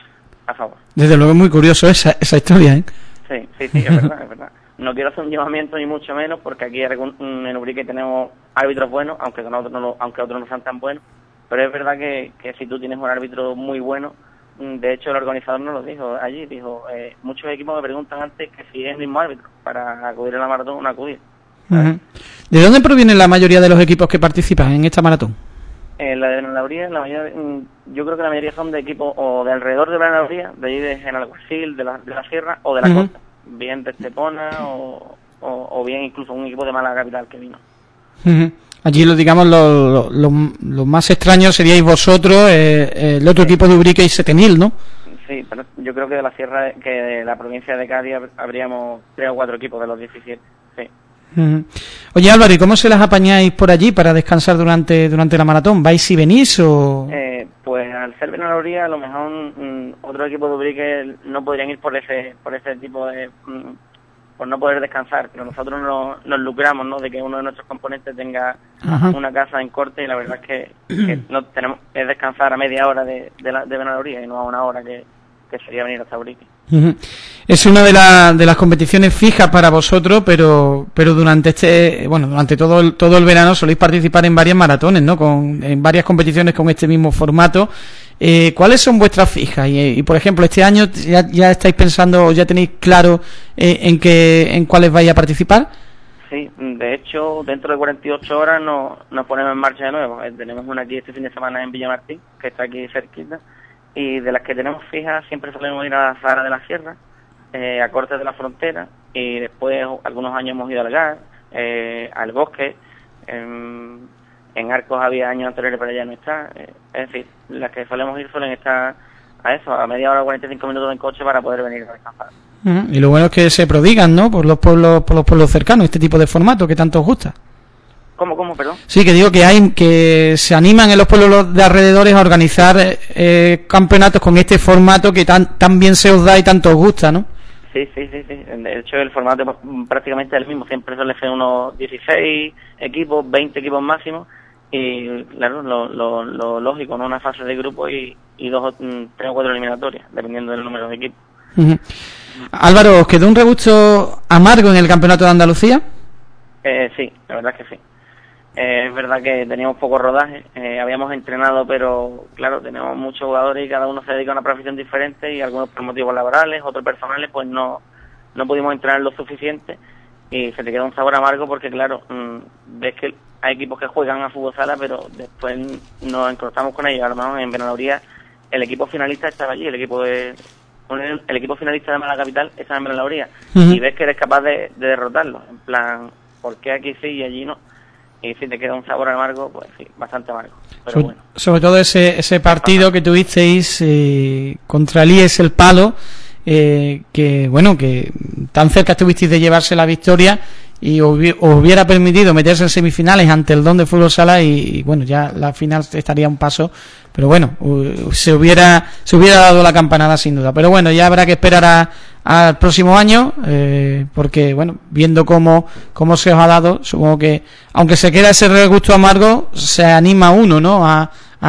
a favor. Desde luego es muy curioso esa esa historia, ¿eh? Sí, sí, sí, es verdad, es verdad. No quiero hacer un llamamiento ni mucho menos, porque aquí en Ubrique tenemos árbitros buenos, aunque otros no, aunque otros no sean tan buenos, pero es verdad que, que si tú tienes un árbitro muy bueno, de hecho el organizador nos lo dijo allí, dijo, eh, muchos equipos me preguntan antes que si es el mismo árbitro para acudir a la maratón o no acudir. Uh-huh. ¿De dónde provienen la mayoría de los equipos que participan en esta maratón? Eh, la de Benalauría, la mayoría, yo creo que la mayoría son de equipos o de alrededor de Benalauría, de allí de Genalguacil, de la, de la Sierra o de la uh-huh. costa, bien de Estepona o, o, o bien incluso un equipo de Málaga capital que vino. Uh-huh. Allí, lo digamos, lo, lo, lo, lo más extraño seríais vosotros, eh, el otro sí. equipo de Ubrique y Setenil, ¿no? Sí, pero yo creo que de la Sierra, que de la provincia de Cádiz habríamos tres o cuatro equipos de los diecisiete, sí. Uh-huh. Oye, Álvaro, ¿y cómo se las apañáis por allí para descansar durante durante la maratón? ¿Vais y venís o...? Eh, pues al ser Benalauría, a lo mejor mm, otro equipo de Ubrique no podrían ir por ese por ese tipo de... Mm, por no poder descansar, pero nosotros nos, nos lucramos, ¿no?, de que uno de nuestros componentes tenga Ajá. una casa en Corte, y la verdad es que, que no tenemos es descansar a media hora de, de, la, de Benalauría y no a una hora que, que sería venir hasta Ubrique. Uh-huh. Es una de, la, de las competiciones fijas para vosotros, pero pero durante este bueno durante todo el, todo el verano soléis participar en varias maratones, ¿no?, con en varias competiciones con este mismo formato. Eh, ¿Cuáles son vuestras fijas? Y, y por ejemplo, este año ya, ya estáis pensando o ya tenéis claro eh, en qué en cuáles vais a participar. Sí, de hecho, dentro de cuarenta y ocho horas nos, nos ponemos en marcha de nuevo. Eh, tenemos una aquí este fin de semana en Villamartín, que está aquí cerquita, y de las que tenemos fijas siempre solemos ir a la Sahara de la Sierra, eh, a Cortes de la Frontera, y después algunos años hemos ido al Gar, eh, al Bosque, eh, en Arcos había años anteriores, pero ya no está. Eh, es decir, las que solemos ir suelen estar a eso, a media hora o cuarenta y cinco minutos en coche para poder venir a descansar. Uh-huh. Y lo bueno es que se prodigan, ¿no?, por los pueblos por los pueblos cercanos, este tipo de formato que tanto os gusta. ¿Cómo, cómo, perdón? Sí, que digo que hay que se animan en los pueblos de alrededores a organizar eh, campeonatos con este formato que tan, tan bien se os da y tanto os gusta, ¿no? Sí, sí, sí, sí. De hecho, el formato es prácticamente el mismo. Siempre suele ser unos dieciséis equipos, veinte equipos máximo. Y claro, lo, lo, lo lógico, ¿no?, una fase de grupo y, y dos, tres o cuatro eliminatorias, dependiendo del número de equipos. Uh-huh. Álvaro, ¿os quedó un regusto amargo en el Campeonato de Andalucía? Eh, sí, la verdad es que sí. Eh, es verdad que teníamos poco rodaje, eh, habíamos entrenado, pero claro, tenemos muchos jugadores y cada uno se dedica a una profesión diferente, y algunos por motivos laborales, otros personales, pues no, no pudimos entrenar lo suficiente y se te queda un sabor amargo porque claro, mmm, ves que hay equipos que juegan a fútbol sala, pero después nos encontramos con ellos. A lo mejor en Benalauría el equipo finalista estaba allí, el equipo de el equipo finalista de Málaga Capital estaba en Benalauría, uh-huh. y ves que eres capaz de, de derrotarlo, en plan, ¿por qué aquí sí y allí no? Y si te queda un sabor amargo, pues sí, bastante amargo, pero sobre, bueno. Sobre todo ese ese partido Ajá. que tuvisteis eh, contra el I E S El Palo, eh, que bueno, que tan cerca estuvisteis de llevarse la victoria y os hubiera permitido meterse en semifinales ante el Don de Fútbol Sala, y, y bueno, ya la final estaría a un paso, pero bueno, se hubiera se hubiera dado la campanada sin duda. Pero bueno, ya habrá que esperar a al próximo año, eh, porque bueno, viendo cómo cómo se os ha dado, supongo que aunque se queda ese regusto amargo, se anima uno, ¿no?, a,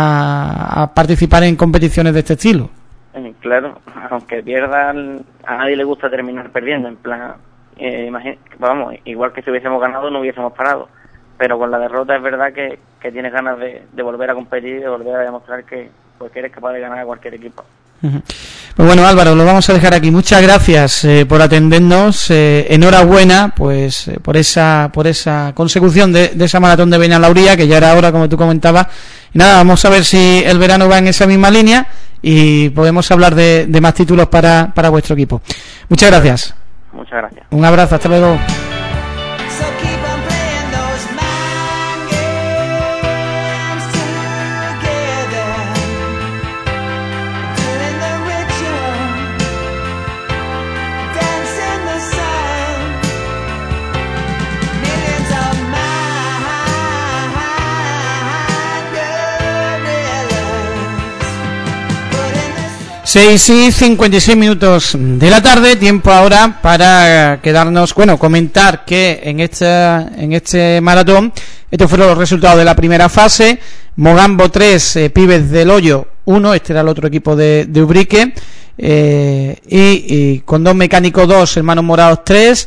a, a participar en competiciones de este estilo. Eh, claro, aunque pierdan, a nadie le gusta terminar perdiendo, en plan, eh, imagine, vamos, igual que si hubiésemos ganado no hubiésemos parado, pero con la derrota es verdad que, que tienes ganas de, de volver a competir, de volver a demostrar que, pues, que eres capaz de ganar a cualquier equipo. Pues bueno, Álvaro, lo vamos a dejar aquí. Muchas gracias eh, por atendernos. Eh, enhorabuena, pues, eh, por esa por esa consecución de, de esa maratón de Benalauría, que ya era hora, como tú comentabas. Y nada, vamos a ver si el verano va en esa misma línea y podemos hablar de, de más títulos para, para vuestro equipo. Muchas gracias. Muchas gracias. Un abrazo, hasta luego. seis y cincuenta y seis minutos de la tarde, tiempo ahora para quedarnos, bueno, comentar que en esta, en este maratón, estos fueron los resultados de la primera fase. Mogambo tres, eh, Pibes del Hoyo uno, este era el otro equipo de, de Ubrique, eh, y, y Condón Mecánico dos, Hermanos Morados tres,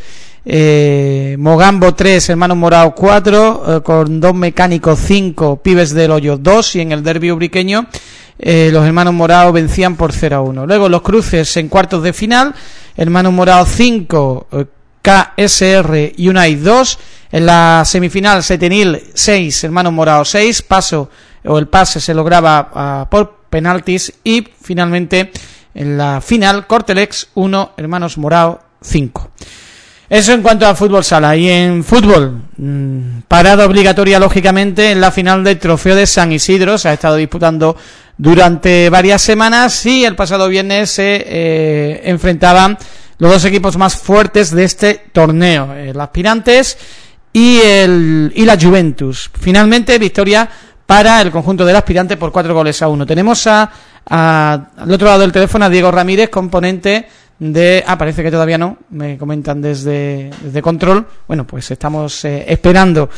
eh, Mogambo tres, Hermanos Morados cuatro, eh, Condón Mecánico cinco, Pibes del Hoyo dos, y en el derbi ubriqueño Eh, los Hermanos Morados vencían por cero a uno. Luego los cruces en cuartos de final: Hermanos Morados cinco, eh, K S R United dos. En la semifinal Setenil seis, Hermanos Morados seis. Paso o el pase se lograba uh, por penaltis. Y finalmente en la final Cortelex uno, Hermanos Morados cinco. Eso en cuanto a fútbol sala. Y en fútbol, mmm, parada obligatoria lógicamente en la final del Trofeo de San Isidro. Se ha estado disputando durante varias semanas y el pasado viernes se eh, enfrentaban los dos equipos más fuertes de este torneo, el Aspirantes y el y la Juventus. Finalmente victoria para el conjunto del Aspirante por cuatro goles a uno. Tenemos a, a al otro lado del teléfono a Diego Ramírez, componente de... Ah, parece que todavía no, me comentan desde, desde Control. Bueno, pues estamos eh, esperando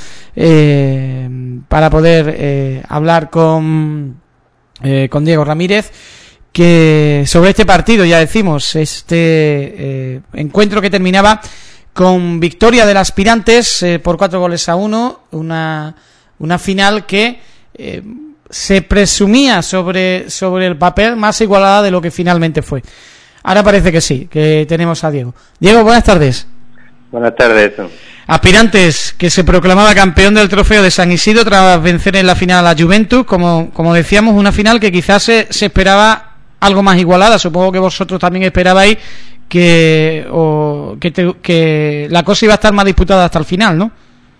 eh, para poder eh, hablar con... Eh, con Diego Ramírez, que sobre este partido, ya decimos, este eh, encuentro que terminaba con victoria del Aspirantes eh, por cuatro goles a uno, una una final que eh, se presumía sobre sobre el papel más igualada de lo que finalmente fue. Ahora parece que sí, que tenemos a Diego. Diego, buenas tardes. Buenas tardes. Aspirantes, que se proclamaba campeón del Trofeo de San Isidro tras vencer en la final a la Juventus, como, como decíamos, una final que quizás se, se esperaba algo más igualada. Supongo que vosotros también esperabais que, o, que, te, que la cosa iba a estar más disputada hasta el final, ¿no?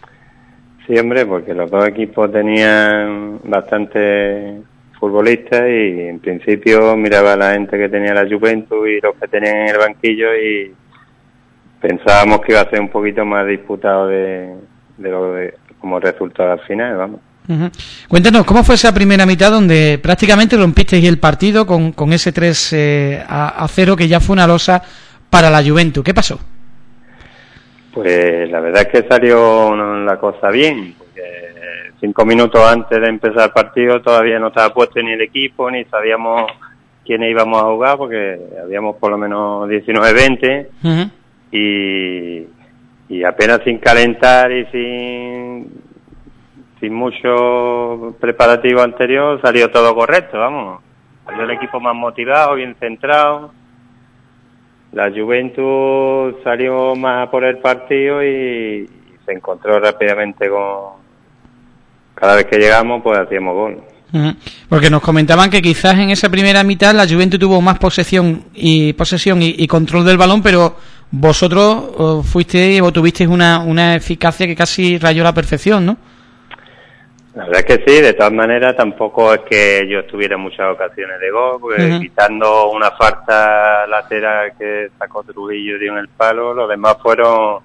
Sí, hombre, porque los dos equipos tenían bastante futbolistas y en principio miraba a la gente que tenía la Juventus y los que tenían en el banquillo y pensábamos que iba a ser un poquito más disputado de, de lo de como resultado al final, vamos. Uh-huh. Cuéntanos, ¿cómo fue esa primera mitad donde prácticamente rompisteis el partido con, con ese tres eh, a cero que ya fue una losa para la Juventus? ¿Qué pasó? Pues la verdad es que salió la cosa bien, porque cinco minutos antes de empezar el partido todavía no estaba puesto ni el equipo, ni sabíamos quiénes íbamos a jugar, porque habíamos por lo menos diecinueve veinte. Uh-huh. Y, y apenas sin calentar y sin sin mucho preparativo anterior salió todo correcto, vamos, salió el equipo más motivado, bien centrado, la Juventus salió más por el partido y, y se encontró rápidamente con, cada vez que llegamos pues hacíamos gol. Uh-huh. Porque nos comentaban que quizás en esa primera mitad la Juventus tuvo más posesión y posesión y, y control del balón, pero vosotros uh, fuisteis o tuvisteis una, una eficacia que casi rayó la perfección, ¿no? La verdad es que sí, de todas maneras tampoco es que yo tuviera muchas ocasiones de gol, porque uh-huh. quitando una falta lateral que sacó Trujillo y dio en el palo, los demás fueron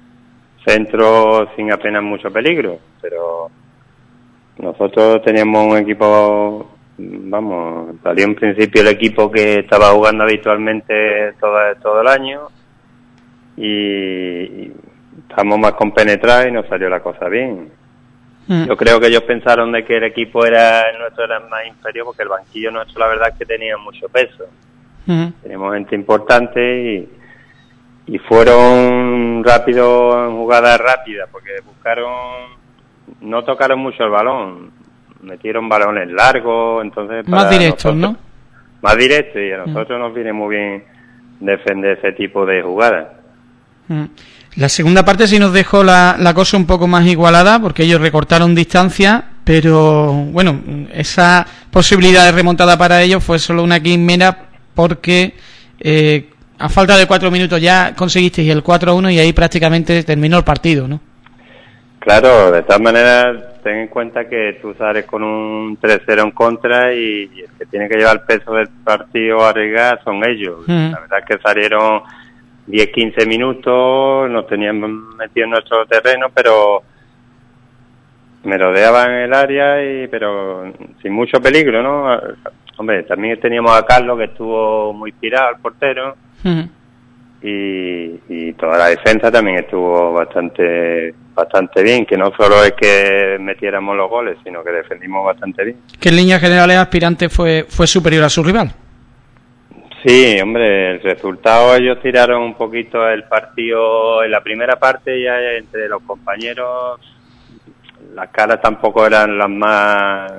centros sin apenas mucho peligro, pero nosotros teníamos un equipo, vamos, salió en principio el equipo que estaba jugando habitualmente todo, todo el año y, y estábamos más compenetrados y nos salió la cosa bien. Mm. Yo creo que ellos pensaron de que el equipo era el nuestro era más inferior porque el banquillo nuestro la verdad es que tenía mucho peso. Mm. Teníamos gente importante y, y fueron rápidos en jugadas rápidas porque buscaron, no tocaron mucho el balón, metieron balones largos, entonces más directos, ¿no? Más directos, y a nosotros mm. nos viene muy bien defender ese tipo de jugadas. Mm. La segunda parte sí nos dejó la, la cosa un poco más igualada porque ellos recortaron distancia, pero bueno, esa posibilidad de remontada para ellos fue solo una quimera porque eh, a falta de cuatro minutos ya conseguisteis el cuatro a uno y ahí prácticamente terminó el partido, ¿no? Claro, de todas maneras ten en cuenta que tú sales con un tres cero en contra y, y el que tiene que llevar el peso del partido a arriesgar son ellos. Mm. La verdad es que salieron diez quince minutos, nos tenían metido en nuestro terreno, pero me rodeaban el área, y pero sin mucho peligro, ¿no? hombre, también teníamos a Carlos, que estuvo muy tirado, al portero, Uh-huh. y, y toda la defensa también estuvo bastante bastante bien, que no solo es que metiéramos los goles, sino que defendimos bastante bien. Que en líneas generales Aspirante fue, fue superior a su rival. Sí, hombre, el resultado, ellos tiraron un poquito el partido en la primera parte, ya entre los compañeros las caras tampoco eran las más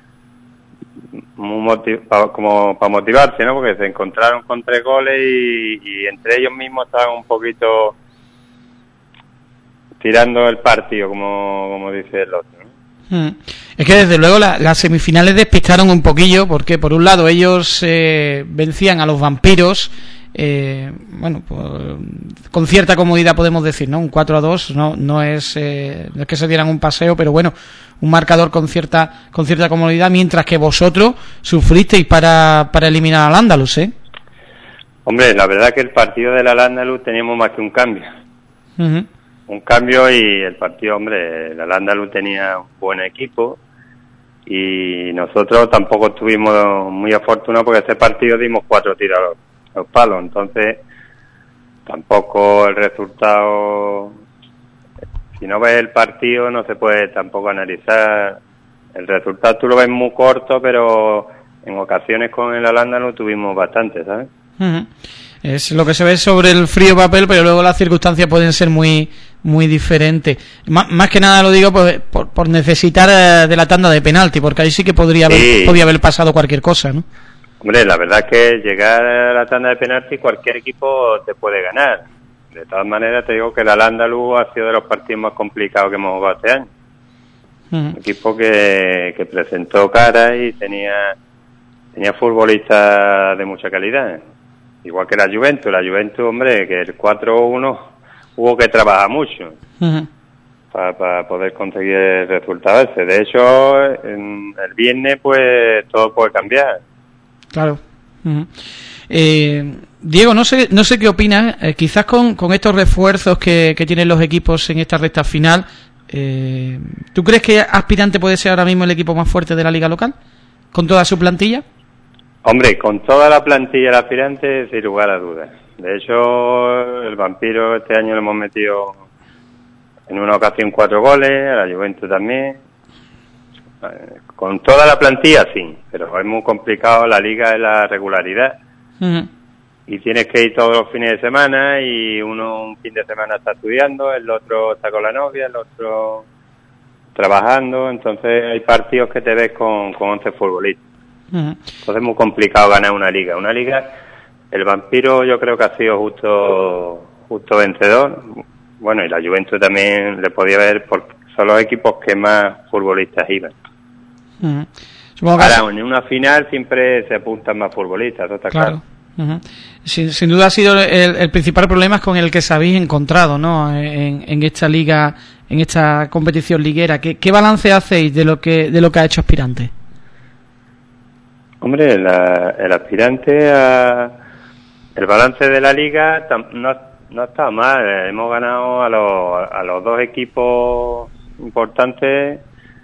muy motiv- pa, como para motivarse, ¿no? Porque se encontraron con tres goles y, y entre ellos mismos estaban un poquito tirando el partido, como, como dice el otro, ¿no? Hmm. Es que desde luego la, las semifinales despistaron un poquillo, porque por un lado ellos eh, vencían a los vampiros, eh, bueno, pues, con cierta comodidad podemos decir, ¿no? Un cuatro a dos no no es, eh, no es que se dieran un paseo, pero bueno, un marcador con cierta con cierta comodidad, mientras que vosotros sufristeis para, para eliminar al Andalus, ¿eh? Hombre, la verdad que el partido del Al-Ándalus teníamos más que un cambio. Uh-huh. Un cambio y el partido, hombre, el Al-Ándalus tenía un buen equipo y nosotros tampoco estuvimos muy afortunados porque ese partido dimos cuatro tiros a los, a los palos, entonces tampoco el resultado, si no ves el partido no se puede tampoco analizar el resultado, tú lo ves muy corto, pero en ocasiones con el Al-Ándalus tuvimos bastante, ¿sabes? Uh-huh. Es lo que se ve sobre el frío papel, pero luego las circunstancias pueden ser muy muy diferentes. M- más que nada lo digo por, por, por necesitar eh, de la tanda de penalti, porque ahí sí que podría haber, Sí. podría haber pasado cualquier cosa, ¿no? Hombre, la verdad es que llegar a la tanda de penalti cualquier equipo te puede ganar. De todas maneras te digo que el Al-Ándalus ha sido de los partidos más complicados que hemos jugado este año. Uh-huh. Un equipo que, que presentó cara y tenía tenía futbolistas de mucha calidad. Igual que la Juventus. La Juventus, hombre, que el cuatro uno hubo que trabajar mucho Uh-huh. para pa poder conseguir el resultado ese. De hecho, en el viernes, pues, todo puede cambiar. Claro. Uh-huh. Eh, Diego, no sé no sé qué opinas, eh, quizás con, con estos refuerzos que, que tienen los equipos en esta recta final, eh, ¿tú crees que Aspirante puede ser ahora mismo el equipo más fuerte de la liga local? ¿Con toda su plantilla? Hombre, con toda la plantilla del Aspirante, sin lugar a dudas. De hecho, el Vampiro este año le hemos metido en una ocasión cuatro goles, a la Juventus también. Eh, Con toda la plantilla, sí, pero es muy complicado. La liga es la regularidad. Uh-huh. Y tienes que ir todos los fines de semana y uno un fin de semana está estudiando, el otro está con la novia, el otro trabajando. Entonces hay partidos que te ves con, con once futbolistas. Uh-huh. Entonces es muy complicado ganar una liga. Una liga, el Vampiro yo creo que ha sido justo justo vencedor. Bueno, y la Juventus también le podía ver, porque son los equipos que más futbolistas iban. Uh-huh. Supongo que Ahora, en una final siempre se apuntan más futbolistas, eso está claro. claro. Uh-huh. Sin, sin duda ha sido el, el principal problema con el que se habéis encontrado, ¿no? En, en esta liga, en esta competición liguera. ¿Qué, qué balance hacéis de lo que de lo que ha hecho Aspirante? Hombre, la, el Aspirante, a, el balance de la liga tam, no, no está mal. Hemos ganado a los, a los dos equipos importantes,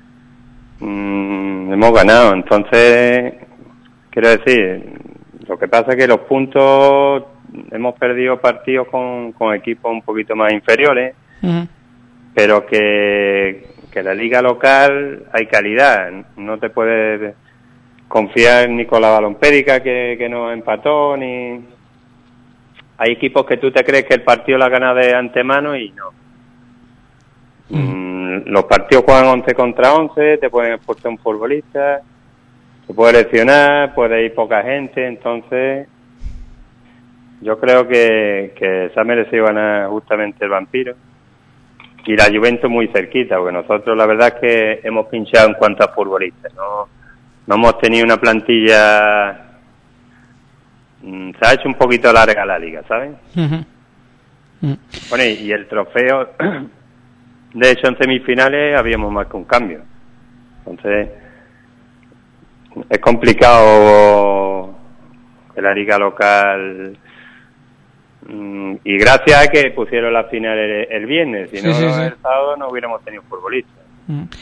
mmm, hemos ganado. Entonces, quiero decir, lo que pasa es que los puntos, hemos perdido partidos con, con equipos un poquito más inferiores, Uh-huh. pero que, que la liga local hay calidad. No te puedes confiar ni con la Balompédica que, que nos empató, ni hay equipos que tú te crees que el partido lo ha ganado de antemano y no. Uh-huh. Mm, los partidos juegan once contra once, te pueden expulsar un futbolista, se puede lesionar, puede ir poca gente, entonces yo creo que, que se ha merecido ganar justamente el Vampiro y la Juventus muy cerquita, porque nosotros la verdad es que hemos pinchado en cuanto a futbolistas, no no hemos tenido una plantilla, mmm, se ha hecho un poquito larga la liga, ¿sabes? Uh-huh. Uh-huh. Bueno, y, y el trofeo, de hecho en semifinales habíamos más que un cambio, entonces es complicado que la liga local, mmm, y gracias a que pusieron la final el, el viernes, si Sí, no sí, sí. el sábado no hubiéramos tenido futbolistas. Uh-huh.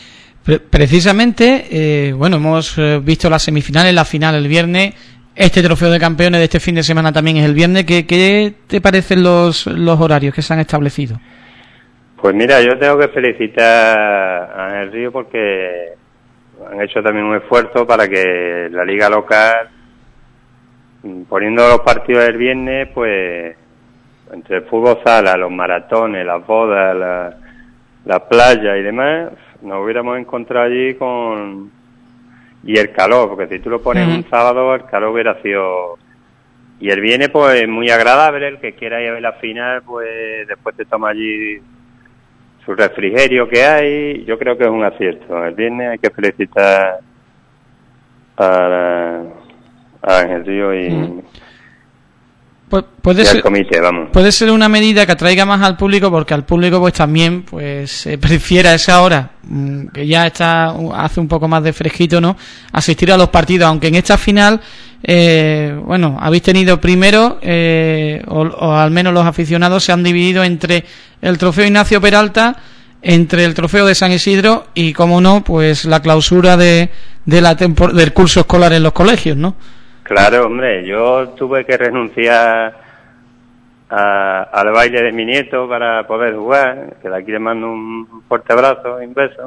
Pre- precisamente, eh, bueno, hemos eh, visto las semifinales, la final el viernes. Este trofeo de campeones de este fin de semana también es el viernes. ¿Qué, qué te parecen los, los horarios que se han establecido? Pues mira, yo tengo que felicitar a Ángel Río porque han hecho también un esfuerzo para que la liga local, poniendo los partidos del viernes, pues entre el fútbol sala, los maratones, las bodas, la, la playa y demás, nos hubiéramos encontrado allí con... Y el calor, porque si tú lo pones uh-huh. un sábado, el calor hubiera sido... Y el viernes, pues, muy agradable. El que quiera ir a ver la final, pues, después te toma allí su refrigerio que hay. Yo creo que es un acierto. El viernes hay que felicitar a, a Ángel Río y... Uh-huh. Puede y ser, al comité, vamos. Puede ser una medida que atraiga más al público, porque al público pues también pues eh, prefiere a esa hora, mmm, que ya está hace un poco más de fresquito, ¿no?, asistir a los partidos, aunque en esta final eh, bueno, habéis tenido primero eh, o, o al menos los aficionados se han dividido entre el trofeo Ignacio Peralta, entre el trofeo de San Isidro y, como no, pues la clausura de, de la tempor- del curso escolar en los colegios, ¿no? Claro, hombre, yo tuve que renunciar a, al baile de mi nieto para poder jugar, que de aquí le mando un fuerte abrazo y un beso,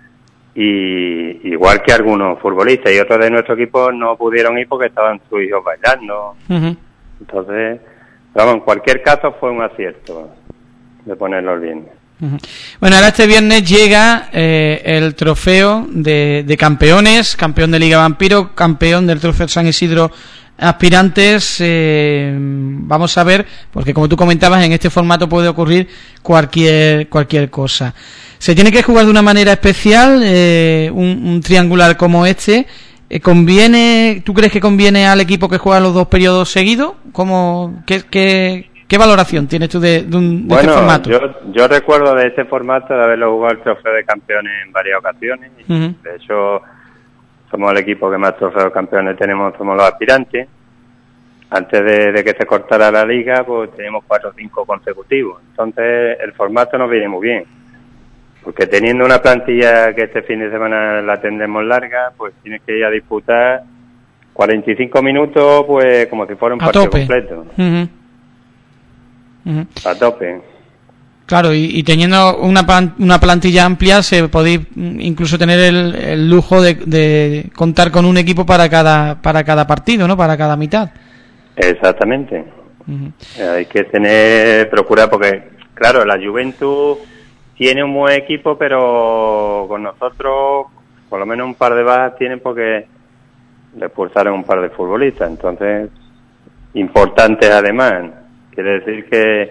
y igual que algunos futbolistas y otros de nuestro equipo no pudieron ir porque estaban sus hijos bailando. Uh-huh. Entonces, vamos, en cualquier caso fue un acierto de ponerlo el viernes. Uh-huh. Bueno, ahora este viernes llega eh, el trofeo de, de campeones, campeón de Liga Vampiro, campeón del trofeo San Isidro Aspirantes. Eh, vamos a ver, porque como tú comentabas, en este formato puede ocurrir cualquier cualquier cosa. Se tiene que jugar de una manera especial, eh, un, un triangular como este. Eh, ¿Conviene? ¿Tú crees que conviene al equipo que juega los dos periodos seguidos? ¿Cómo, qué, qué, ¿Qué valoración tienes tú de, de, un, de bueno, este formato? Yo, yo recuerdo de este formato de haberlo jugado el trofeo de campeones en varias ocasiones. Uh-huh. De hecho, somos el equipo que más trofeos de campeones tenemos, somos los aspirantes. Antes de, de que se cortara la liga, pues teníamos cuatro o cinco consecutivos. Entonces, el formato nos viene muy bien. Porque teniendo una plantilla que este fin de semana la tendremos larga, pues tienes que ir a disputar cuarenta y cinco minutos, pues como si fuera un a partido tope. completo. Uh-huh. Uh-huh. A tope. Claro, y, y teniendo una una plantilla amplia, se podéis incluso tener el, el lujo de, de contar con un equipo para cada para cada partido, ¿no? Para cada mitad. Exactamente. Uh-huh. Hay que tener, procurar, porque, claro, la Juventus tiene un buen equipo, pero con nosotros, por lo menos un par de bajas tienen porque le expulsaron un par de futbolistas. Entonces, importantes además. Quiere decir que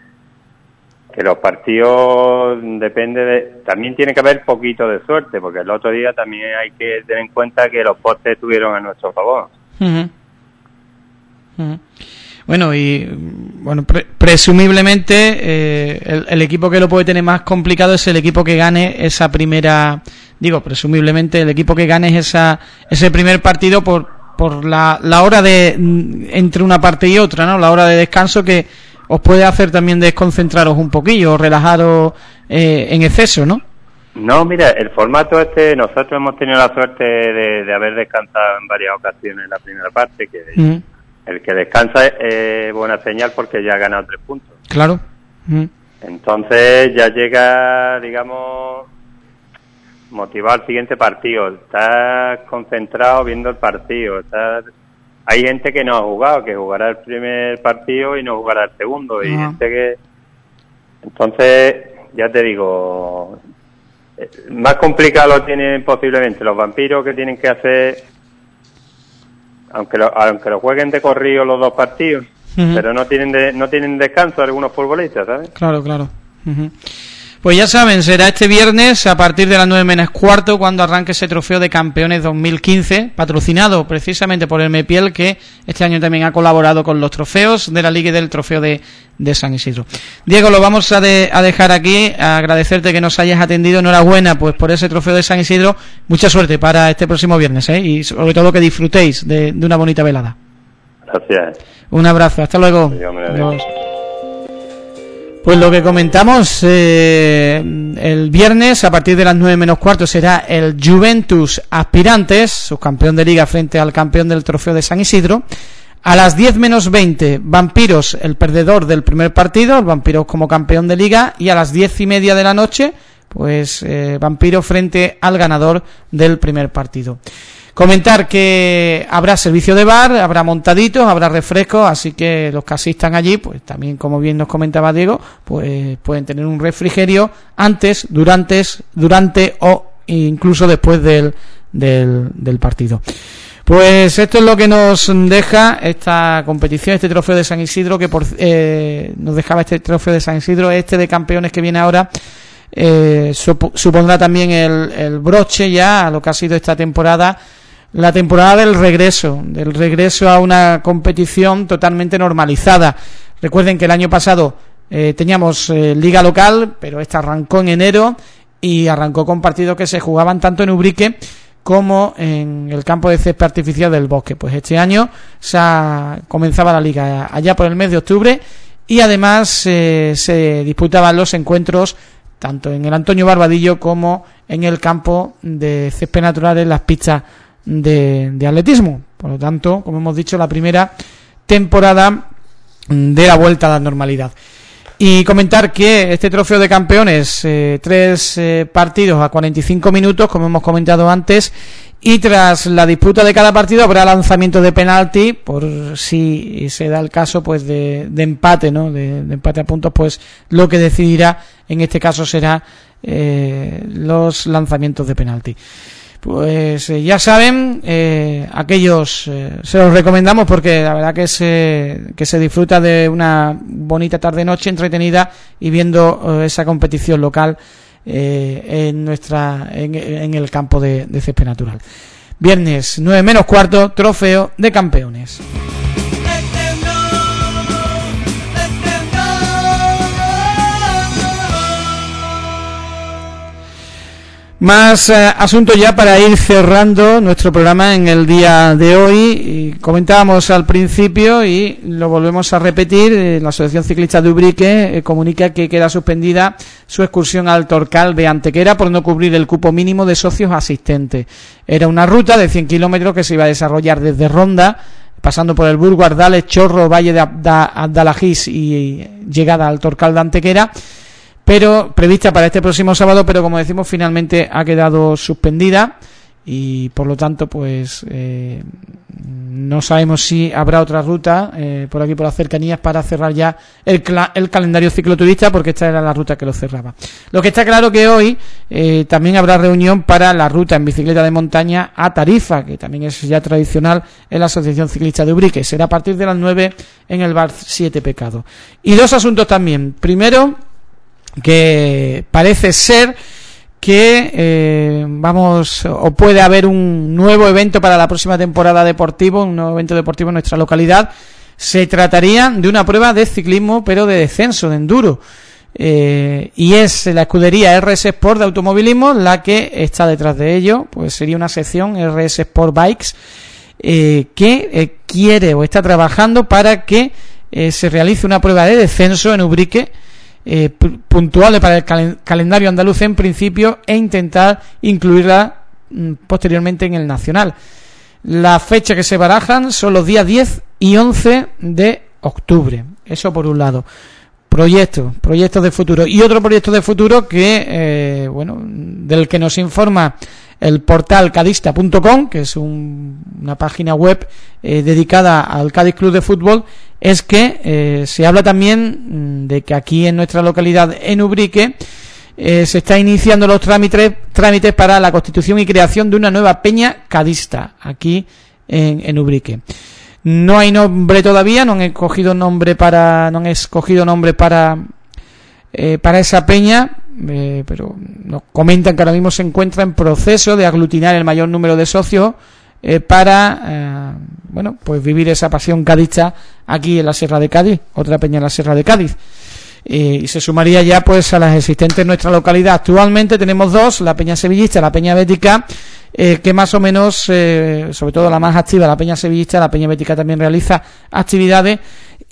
que los partidos depende de... También tiene que haber poquito de suerte, porque el otro día también hay que tener en cuenta que los postes estuvieron a nuestro favor. Uh-huh. Uh-huh. Bueno, y bueno, pre- presumiblemente eh, el, el equipo que lo puede tener más complicado es el equipo que gane esa primera... Digo, presumiblemente el equipo que gane esa ese primer partido por por la, la hora de entre una parte y otra, ¿no? La hora de descanso, que os puede hacer también desconcentraros un poquillo, relajaros eh, en exceso, ¿no? No, mira, el formato este, nosotros hemos tenido la suerte de, de haber descansado en varias ocasiones en la primera parte, que uh-huh. el que descansa es eh, buena señal porque ya ha ganado tres puntos. Claro. Uh-huh. Entonces ya llega, digamos, motivado al siguiente partido, estás concentrado viendo el partido, estás... hay gente que no ha jugado, que jugará el primer partido y no jugará el segundo, uh-huh. y gente que... Entonces, ya te digo, más complicado lo tienen posiblemente los vampiros, que tienen que hacer, aunque lo, aunque lo jueguen de corrido los dos partidos, uh-huh. pero no tienen de, no tienen descanso algunos futbolistas, ¿sabes? Claro, claro. Uh-huh. Pues ya saben, será este viernes a partir de las nueve menos cuarto cuando arranque ese trofeo de campeones dos mil quince, patrocinado precisamente por el Mepiel, que este año también ha colaborado con los trofeos de la Liga y del trofeo de, de San Isidro. Diego, lo vamos a, de, a dejar aquí, a agradecerte que nos hayas atendido. Enhorabuena pues por ese trofeo de San Isidro, mucha suerte para este próximo viernes, ¿eh? Y sobre todo que disfrutéis de, de una bonita velada. Gracias. Un abrazo, hasta luego. Adiós. Pues lo que comentamos, eh, el viernes a partir de las nueve menos cuarto será el Juventus Aspirantes, subcampeón de liga frente al campeón del Trofeo de San Isidro. A las diez menos veinte, Vampiros, el perdedor del primer partido, el Vampiros como campeón de liga, y a las diez y media de la noche, pues eh, Vampiros frente al ganador del primer partido. Comentar que habrá servicio de bar, habrá montaditos, habrá refrescos, así que los que asistan allí, pues también, como bien nos comentaba Diego, pues pueden tener un refrigerio antes, durante, durante o incluso después del, del, del partido. Pues esto es lo que nos deja esta competición, este trofeo de San Isidro, que por, eh, nos dejaba este trofeo de San Isidro, este de campeones que viene ahora. Eh, sup- supondrá también el, el broche ya a lo que ha sido esta temporada, la temporada del regreso, del regreso a una competición totalmente normalizada. Recuerden que el año pasado eh, teníamos eh, liga local, pero esta arrancó en enero y arrancó con partidos que se jugaban tanto en Ubrique como en el campo de césped artificial del Bosque. Pues este año se ha, comenzaba la liga allá por el mes de octubre y además eh, se disputaban los encuentros tanto en el Antonio Barbadillo como en el campo de césped natural en las pistas de, de atletismo. Por lo tanto, como hemos dicho, la primera temporada de la vuelta a la normalidad. Y comentar que este trofeo de campeones, eh, tres eh, partidos a cuarenta y cinco minutos, como hemos comentado antes, y tras la disputa de cada partido habrá lanzamiento de penalti, por si se da el caso pues de, de empate, ¿no? De, de empate a puntos, pues lo que decidirá en este caso será eh, los lanzamientos de penalti. Pues eh, ya saben, eh, aquellos eh, se los recomendamos porque la verdad que se que se disfruta de una bonita tarde-noche entretenida y viendo eh, esa competición local eh, en nuestra en, en el campo de, de césped natural. Viernes nueve menos cuarto, trofeo de campeones. Más eh, asuntos ya para ir cerrando nuestro programa en el día de hoy. Y comentábamos al principio y lo volvemos a repetir, eh, la Asociación Ciclista de Ubrique eh, comunica que queda suspendida su excursión al Torcal de Antequera por no cubrir el cupo mínimo de socios asistentes. Era una ruta de cien kilómetros que se iba a desarrollar desde Ronda, pasando por el Burgo, Ardales, Chorro, Valle de Abdalajís y llegada al Torcal de Antequera, pero prevista para este próximo sábado, pero como decimos finalmente ha quedado suspendida y por lo tanto pues eh, no sabemos si habrá otra ruta eh, por aquí por las cercanías para cerrar ya el, cla- el calendario cicloturista, porque esta era la ruta que lo cerraba. Lo que está claro que hoy eh, también habrá reunión para la ruta en bicicleta de montaña a Tarifa, que también es ya tradicional en la Asociación Ciclista de Ubrique. Será a partir de las nueve en el bar Siete Pecados. Y dos asuntos también. Primero, que parece ser que eh, vamos o puede haber un nuevo evento para la próxima temporada deportivo, un nuevo evento deportivo en nuestra localidad. Se trataría de una prueba de ciclismo, pero de descenso, de enduro, eh, y es la escudería R S Sport de automovilismo la que está detrás de ello. Pues sería una sección R S Sport Bikes eh, que eh, quiere o está trabajando para que eh, se realice una prueba de descenso en Ubrique, Eh, puntuales para el cal- calendario andaluz en principio, e intentar incluirla mm, posteriormente en el nacional. Las fechas que se barajan son los días diez y once de octubre. Eso por un lado. Proyectos, proyectos de futuro. Y otro proyecto de futuro que, eh, bueno, del que nos informa el portal cadista punto com, que es un, una página web eh, dedicada al Cádiz Club de Fútbol, es que eh, se habla también de que aquí en nuestra localidad, en Ubrique, eh, se está iniciando los trámites, trámites para la constitución y creación de una nueva peña cadista aquí en, en Ubrique. No hay nombre todavía, no han escogido nombre para, no han escogido nombre para eh, para esa peña, eh, pero nos comentan que ahora mismo se encuentra en proceso de aglutinar el mayor número de socios eh, para eh, bueno, pues vivir esa pasión cadista aquí en la Sierra de Cádiz, otra peña en la Sierra de Cádiz. Eh, y se sumaría ya pues a las existentes en nuestra localidad. Actualmente tenemos dos, la Peña Sevillista y la Peña Bética, eh, que más o menos, eh, sobre todo la más activa, la Peña Sevillista, la Peña Bética también realiza actividades,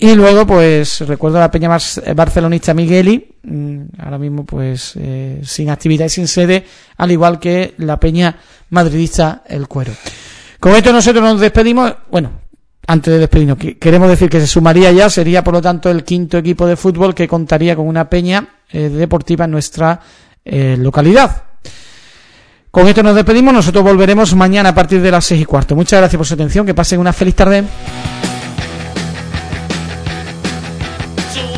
Y luego, pues, recuerdo a la peña barcelonista Migueli, ahora mismo, pues, eh, sin actividad y sin sede, al igual que la peña madridista El Cuero. Con esto nosotros nos despedimos. Bueno, antes de despedirnos, queremos decir que se sumaría ya, sería por lo tanto el quinto equipo de fútbol que contaría con una peña eh, deportiva en nuestra eh, localidad. Con esto nos despedimos, nosotros volveremos mañana a partir de las seis y cuarto. Muchas gracias por su atención, que pasen una feliz tarde.